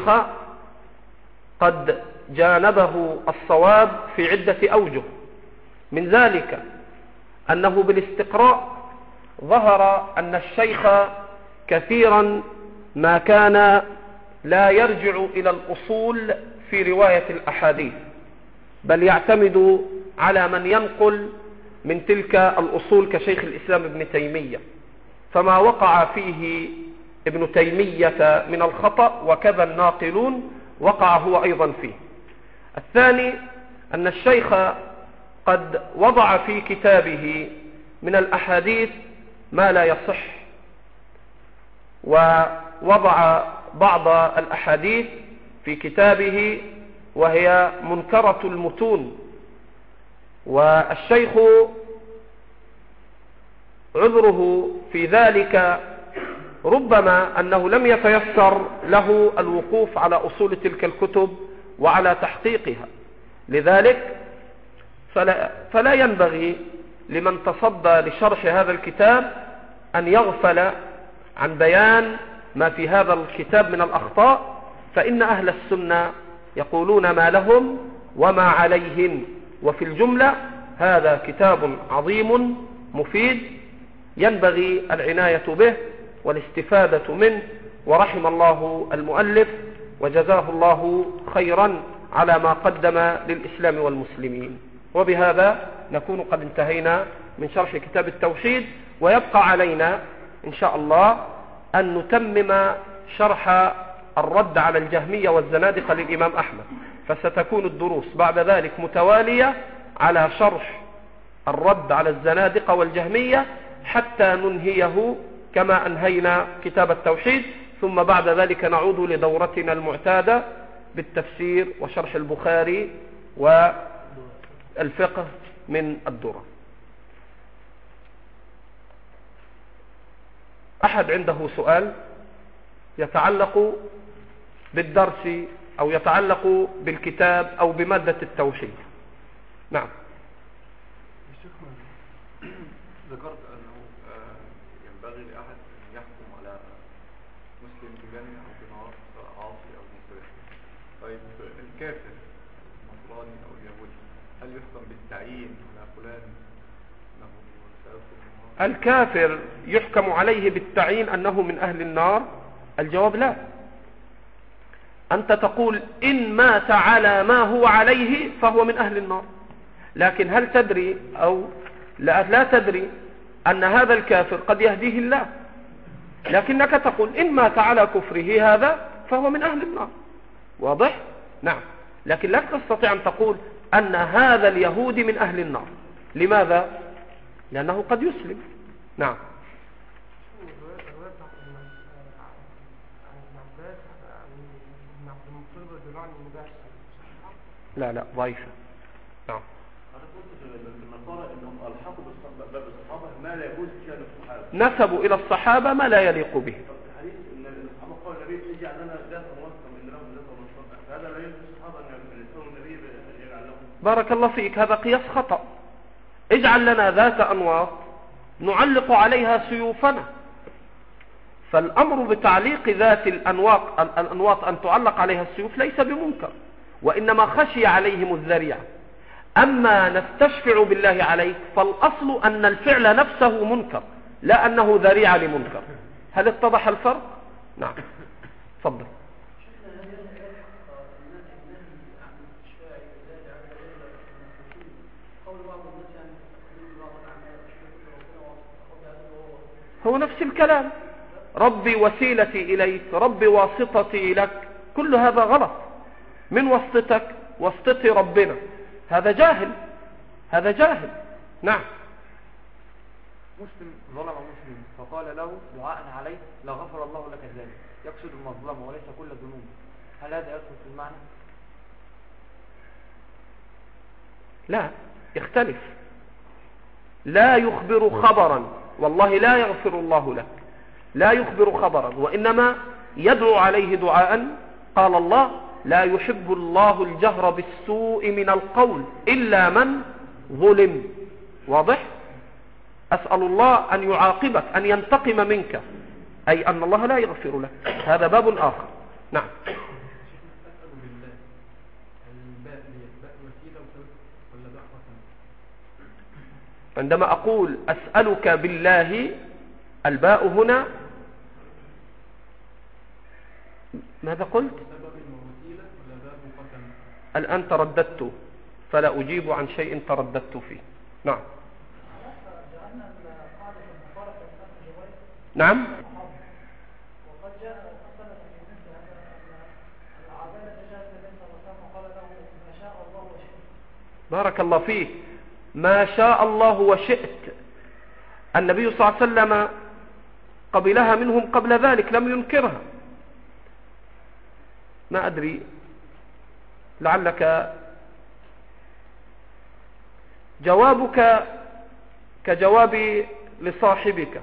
قد جانبه الصواب في عدة أوجه. من ذلك أنه بالاستقراء ظهر أن الشيخ كثيرا ما كان لا يرجع إلى الأصول في رواية الأحاديث، بل يعتمد على من ينقل من تلك الأصول كشيخ الإسلام ابن تيمية، فما وقع فيه ابن تيمية من الخطأ وكذا الناقلون وقع هو أيضا فيه. الثاني أن الشيخ قد وضع في كتابه من الأحاديث ما لا يصح، ووضع بعض الأحاديث في كتابه وهي منكرة المتون. والشيخ عذره في ذلك ربما أنه لم يتيسر له الوقوف على أصول تلك الكتب وعلى تحقيقها، لذلك فلا, فلا ينبغي لمن تصدى لشرح هذا الكتاب أن يغفل عن بيان ما في هذا الكتاب من الأخطاء، فإن أهل السنة يقولون ما لهم وما عليهم. وفي الجملة هذا كتاب عظيم مفيد ينبغي العناية به والاستفادة منه، ورحم الله المؤلف وجزاه الله خيرا على ما قدم للإسلام والمسلمين. وبهذا نكون قد انتهينا من شرح كتاب التوحيد، ويبقى علينا إن شاء الله أن نتمم شرح الرد على الجهمية والزنادقة للإمام أحمد، فستكون الدروس بعد ذلك متوالية على شرح الرد على الزنادقة والجهمية حتى ننهيه كما أنهينا كتاب التوحيد، ثم بعد ذلك نعود لدورتنا المعتادة بالتفسير وشرح البخاري والفقه من الدرر. أحد عنده سؤال يتعلق بالدرس أو يتعلق بالكتاب أو بمادة التوحيد؟ نعم. ذكرت أنه ينبغي لأحد أن يحكم على مسلم بجنة أو بنار عاصي أو مسلم. طيب الكافر النصراني أو اليهودي هل يحكم بالتعيين على فلان أنه سيدخل النار؟ الكافر يحكم عليه بالتعيين أنه من أهل النار؟ الجواب لا. أنت تقول إن مات على ما هو عليه فهو من أهل النار، لكن هل تدري أو لا, لا تدري أن هذا الكافر قد يهديه الله، لكنك تقول إن مات على كفره هذا فهو من أهل النار. واضح؟ نعم. لكن لا تستطيع أن تقول أن هذا اليهودي من أهل النار. لماذا؟ لأنه قد يسلم. نعم. لا لا ضعيفة. نعم. أنا قلت في النصارى أنهم ألحقوا بالصحابة ما لا يجوز شأن الصحابة، نسبوا إلى الصحابة ما لا يليق به. الحديث أن الصحابة قال النبي اجعل لنا ذات موثقة من لهم ذات موثقة، فهذا لا يجوز الصحابة أن يسألوا النبي يجعل لهم. بارك الله فيك، هذا قياس خطأ. اجعل لنا ذات أنواط نعلق عليها سيوفنا. فالأمر بتعليق ذات الأنواط, الأنواط أن تعلق عليها السيوف ليس بمنكر، وإنما خشي عليهم الذريعة. أما نستشفع بالله عليك فالأصل أن الفعل نفسه منكر، لا أنه ذريعة لمنكر. هل اتضح الفرق؟ نعم، تفضل. هو نفس الكلام، ربي وسيلتي إليك، ربي واسطتي لك، كل هذا غلط. من واسطتك واسطتي ربنا، هذا جاهل، هذا جاهل. نعم. مسلم ظلم مسلم فقال له دعاء عليه لغفر الله لك ذلك، يقصد المظلمة وليس كل الذنوب، هل هذا يدخل في المعنى؟ لا، يختلف. لا يخبر خبرا، والله لا يغفر الله لك، لا يخبر خبرا، وإنما يدعو عليه دعاء. قال الله لا يحب الله الجهر بالسوء من القول إلا من ظلم. واضح؟ أسأل الله أن يعاقبك، أن ينتقم منك، أي أن الله لا يغفر لك. هذا باب آخر. نعم. عندما أقول أسألك بالله، الباء هنا ماذا قلت؟ الآن ترددت، فلا أجيب عن شيء ترددت فيه. نعم. نعم. بارك الله فيك. ما شاء الله وشئت، النبي صلى الله عليه وسلم قبلها منهم قبل ذلك، لم ينكرها. ما أدري، لعلك جوابك كجوابي لصاحبك.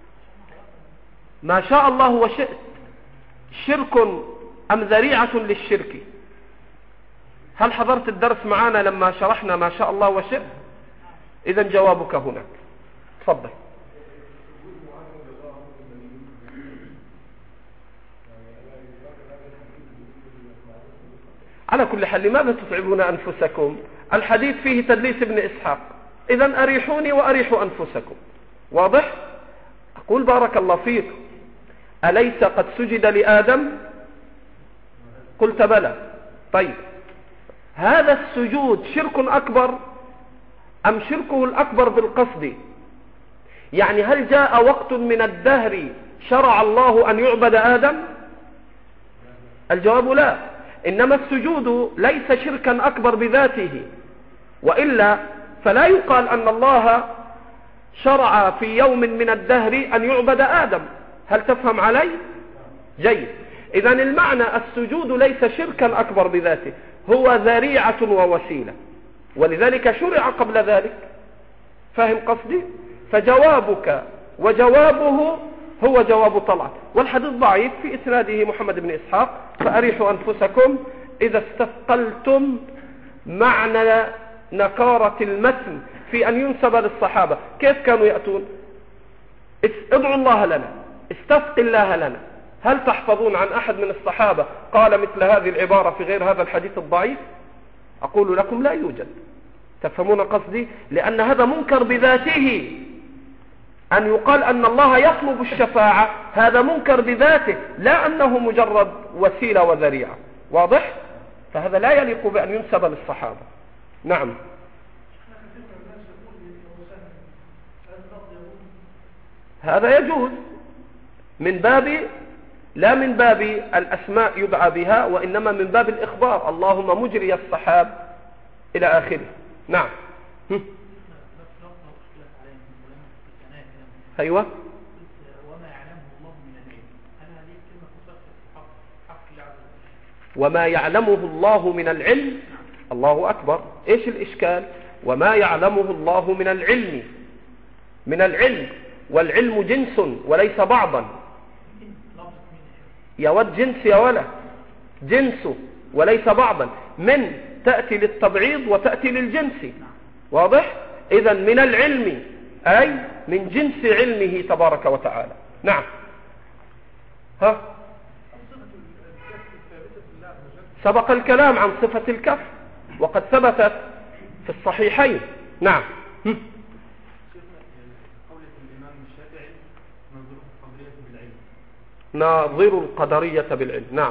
ما شاء الله وشئت شرك أم ذريعة للشرك؟ هل حضرت الدرس معنا لما شرحنا ما شاء الله وشئت؟ إذن جوابك هناك. تفضل. على كل حال، لماذا تتعبون أنفسكم؟ الحديث فيه تدليس ابن إسحاق، إذن أريحوني وأريحوا أنفسكم. واضح؟ أقول بارك الله فيك، أليس قد سجد لآدم؟ قلت بلى. طيب، هذا السجود شرك أكبر أم شركه الأكبر بالقصد؟ يعني هل جاء وقت من الدهر شرع الله أن يعبد آدم؟ الجواب لا. إنما السجود ليس شركا أكبر بذاته، وإلا فلا يقال أن الله شرع في يوم من الدهر أن يعبد آدم. هل تفهم علي؟ جيد. إذن المعنى السجود ليس شركا أكبر بذاته، هو ذريعة ووسيلة، ولذلك شرع قبل ذلك. فاهم قصدي؟ فجوابك وجوابه هو جواب طلعت، والحديث ضعيف في إسناده محمد بن إسحاق. فأريحوا أنفسكم إذا استثقلتم معنى نكارة المتن في أن ينسب للصحابة. كيف كانوا يأتون؟ ادعوا الله لنا، استسق الله لنا. هل تحفظون عن أحد من الصحابة قال مثل هذه العبارة في غير هذا الحديث الضعيف؟ أقول لكم لا يوجد. تفهمون قصدي؟ لأن هذا منكر بذاته. أن يقال أن الله يطلب الشفاعة هذا منكر بذاته، لا أنه مجرد وسيلة وذريعة. واضح؟ فهذا لا يليق بأن ينسب للصحابة. نعم. هذا يجوز من باب، لا من باب الأسماء يدعى بها، وإنما من باب الإخبار، اللهم مجري السحاب إلى آخره. نعم. أيوة. وما يعلمه الله من العلم. الله أكبر. إيش الإشكال؟ وما يعلمه الله من العلم، من العلم، والعلم جنس وليس بعضا. يا ود جنس يا ولا جنس وليس بعضا. من تأتي للتبعيض وتأتي للجنس. واضح؟ إذن من العلم أي من جنس علمه تبارك وتعالى. نعم. ها سبق الكلام عن صفة الكف وقد ثبتت في الصحيحين. نعم. ناظر القدرية بالعلم. نعم.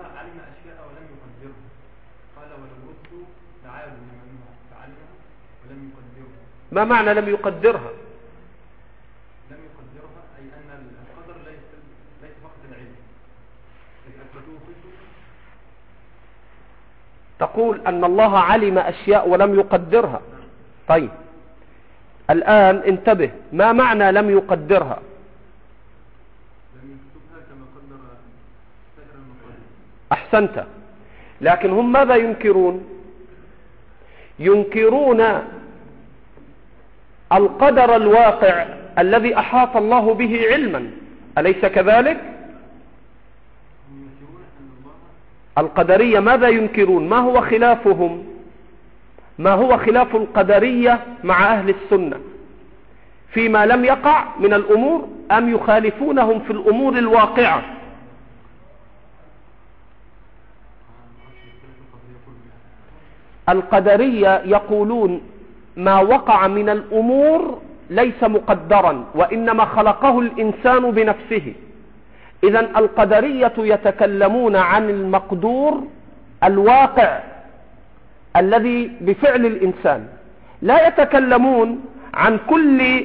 ما معنى لم يقدرها؟ لم يقدرها أي أن القدر ليس ليس فقط العلم. تقول أن الله علم أشياء ولم يقدرها. طيب الآن انتبه، ما معنى لم يقدرها؟ لم يكتبها كما قدر سائر المقادير. أحسنت. لكن هم ماذا ينكرون؟ ينكرون القدر الواقع الذي أحاط الله به علما، أليس كذلك؟ القدرية ماذا ينكرون؟ ما هو خلافهم؟ ما هو خلاف القدرية مع أهل السنة فيما لم يقع من الأمور، أم يخالفونهم في الأمور الواقعة؟ القدرية يقولون ما وقع من الأمور ليس مقدرا، وإنما خلقه الإنسان بنفسه. إذن القدرية يتكلمون عن المقدور الواقع الذي بفعل الإنسان، لا يتكلمون عن كل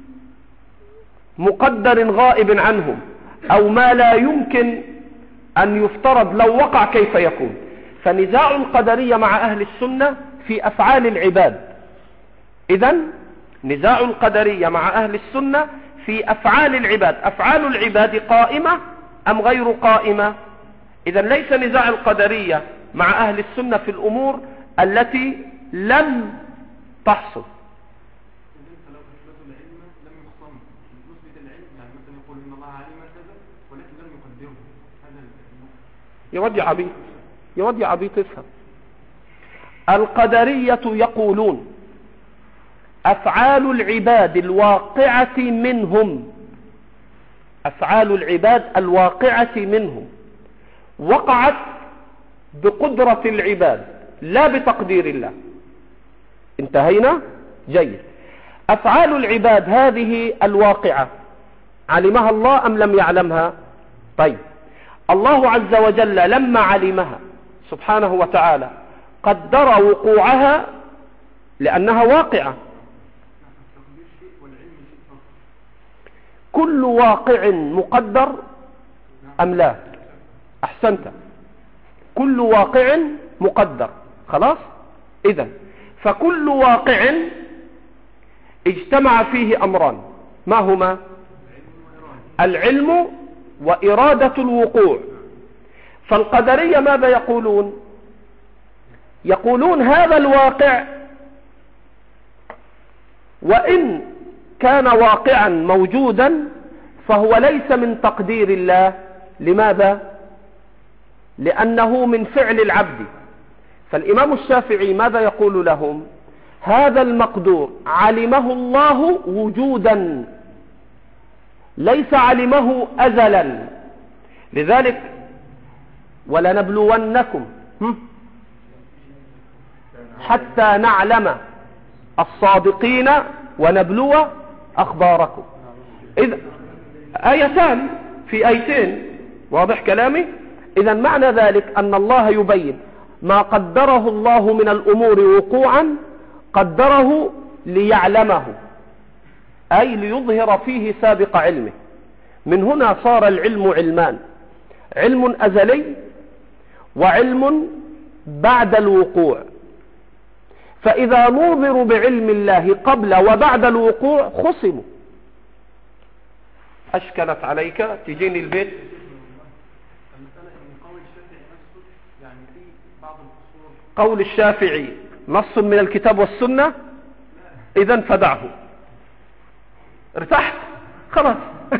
مقدر غائب عنهم أو ما لا يمكن أن يفترض لو وقع كيف يكون. فنزاع القدرية مع أهل السنة في أفعال العباد. إذن نزاع القدرية مع أهل السنة في أفعال العباد، أفعال العباد قائمة أم غير قائمة؟ إذن ليس نزاع القدرية مع أهل السنة في الأمور التي لم تحصل. يودي عبيد يودي عبيد تفهم. القدرية يقولون أفعال العباد الواقعة منهم، أفعال العباد الواقعة منهم وقعت بقدرة العباد لا بتقدير الله. انتهينا؟ جيد. أفعال العباد هذه الواقعة علمها الله أم لم يعلمها؟ طيب الله عز وجل لما علمها سبحانه وتعالى قدر وقوعها لأنها واقعة. كل واقع مقدر أم لا؟ أحسنت، كل واقع مقدر. خلاص. إذن فكل واقع اجتمع فيه أمران، ما هما؟ العلم وإرادة الوقوع. فالقدرية ماذا يقولون؟ يقولون هذا الواقع وإن كان واقعا موجودا فهو ليس من تقدير الله. لماذا؟ لأنه من فعل العبد. فالإمام الشافعي ماذا يقول لهم؟ هذا المقدور علمه الله وجودا ليس علمه أزلا. لذلك ولنبلونكم حتى نعلم الصادقين ونبلو أخباركم. إذا آيتان في آيتين، واضح كلامي؟ إذا معنى ذلك أن الله يبين ما قدره الله من الأمور وقوعا قدره ليعلمه، أي ليظهر فيه سابق علمه. من هنا صار العلم علمان، علم أزلي وعلم بعد الوقوع. فإذا نوظروا بعلم الله قبل وبعد الوقوع خصموا. أشكلت عليك تجيني البيت؟ قول الشافعي نص من الكتاب والسنة، إذن فدعه. ارتحت خلاص.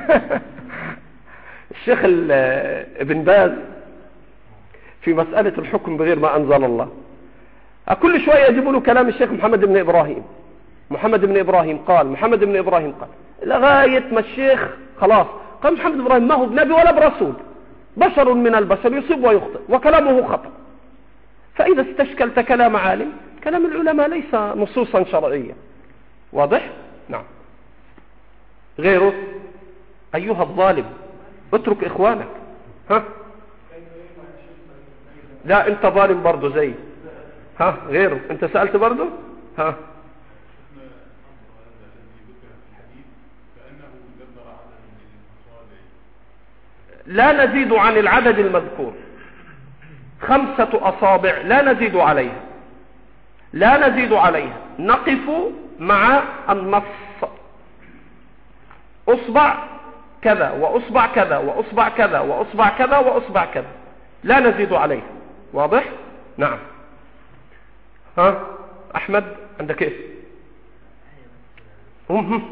الشيخ ابن باز في مسألة الحكم بغير ما أنزل الله كل شوية يجيبوا له كلام الشيخ محمد بن إبراهيم محمد بن إبراهيم قال محمد بن إبراهيم قال لغاية ما الشيخ خلاص قال محمد بن إبراهيم ما هو بنبي ولا برسول، بشر من البشر يصيب ويخطئ وكلامه خطأ. فإذا استشكلت كلام عالم، كلام العلماء ليس نصوصا شرعية. واضح؟ نعم. غيره أيها الظالم اترك إخوانك. ها لا أنت ظالم برضو زي ها غيره. أنت سألت برضو. ها لا نزيد عن العدد المذكور، خمسة أصابع لا نزيد عليها، لا نزيد عليها، نقف مع النص. أصبع كذا وأصبع كذا وأصبع كذا وأصبع كذا وأصبع كذا، لا نزيد عليها. واضح؟ نعم. ها أحمد عندك إيه؟ هم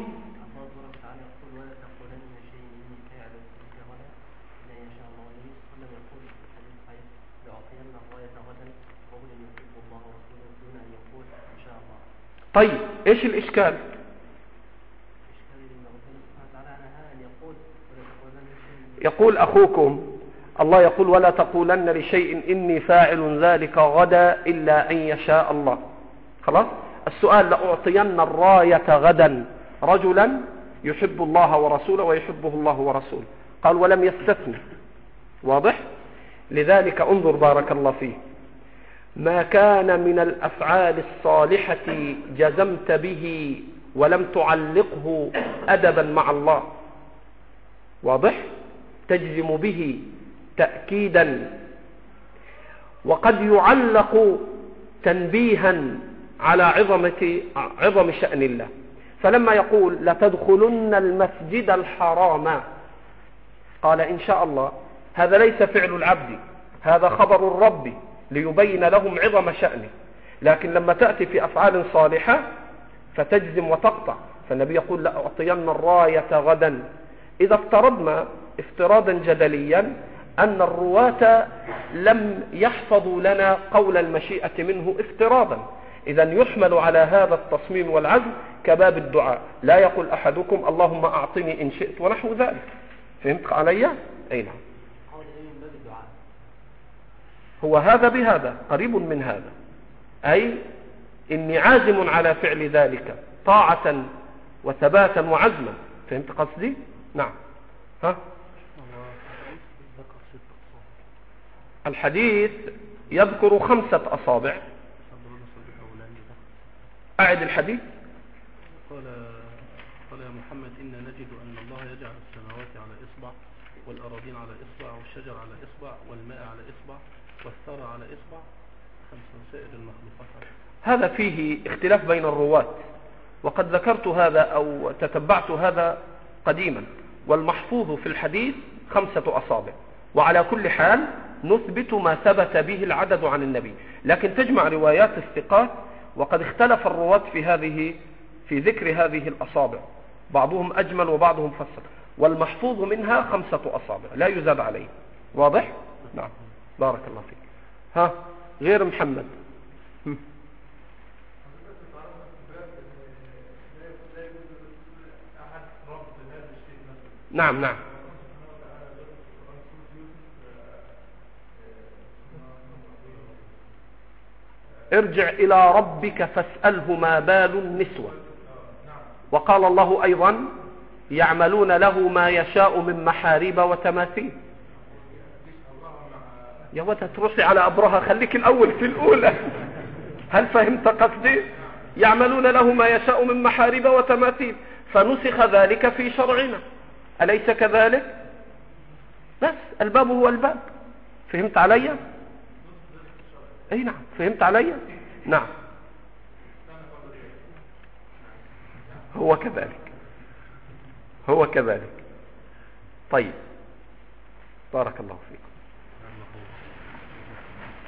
طيب ايش الاشكال؟ يقول اخوكم الله يقول ولا تقولن لشيء اني فاعل ذلك غدا الا ان يشاء الله. خلاص. السؤال لأعطين الراية غدا رجلا يحب الله ورسوله ويحبه الله ورسوله، قال ولم يستثني. واضح؟ لذلك انظر بارك الله فيه، ما كان من الأفعال الصالحة جزمت به ولم تعلقه أدبا مع الله. واضح؟ تجزم به تأكيدا، وقد يعلق تنبيها على عظمة عظم شأن الله. فلما يقول لتدخلن المسجد الحرام، قال إن شاء الله، هذا ليس فعل العبد، هذا خبر الرب ليبين لهم عظم شأنه. لكن لما تأتي في أفعال صالحة فتجزم وتقطع، فالنبي يقول لأعطين الراية غدا. إذا افترضنا افتراضا جدليا أن الرواة لم يحفظوا لنا قول المشيئة منه افتراضا، إذا يحمل على هذا التصميم والعزم كباب الدعاء، لا يقول أحدكم اللهم أعطني إن شئت ونحو ذلك. فهمت علي؟ أي نعم. هو هذا بهذا قريب من هذا، أي إني عازم على فعل ذلك طاعة وثباتا وعزما. فهمت قصدي؟ نعم. ها الحديث يذكر خمسة أصابع. أعد الحديث. قال قال يا محمد إن نجد أن الله يجعل السماوات على إصبع والأراضين على إصبع والشجر على إصبع والماء على إصبع والثرى على إصبع خمسة سائر المخلوقات على إصبع. هذا فيه اختلاف بين الرواة، وقد ذكرت هذا أو تتبعت هذا قديما. والمحفوظ في الحديث خمسة أصابع، وعلى كل حال نثبت ما ثبت به العدد عن النبي. لكن تجمع روايات الثقات، وقد اختلف الرواة في هذه في ذكر هذه الأصابع، بعضهم أجمل وبعضهم فسر، والمحفوظ منها خمسة أصابع لا يزاد عليه. واضح؟ نعم. بارك الله فيك. ها غير محمد. هم. نعم نعم. ارجع إلى ربك فاسأله ما بال النسوة. وقال الله أيضا يعملون له ما يشاء من محاريب وتماثيل. يا واد تروحي على أبرهة، خليك الأول في الأولى. هل فهمت قصدي؟ يعملون له ما يشاء من محاريب وتماثيل، فنسخ ذلك في شرعنا، أليس كذلك؟ بس الباب هو الباب. فهمت علي؟ أي نعم. فهمت علي؟ نعم. هو كذلك، هو كذلك. طيب بارك الله فيكم.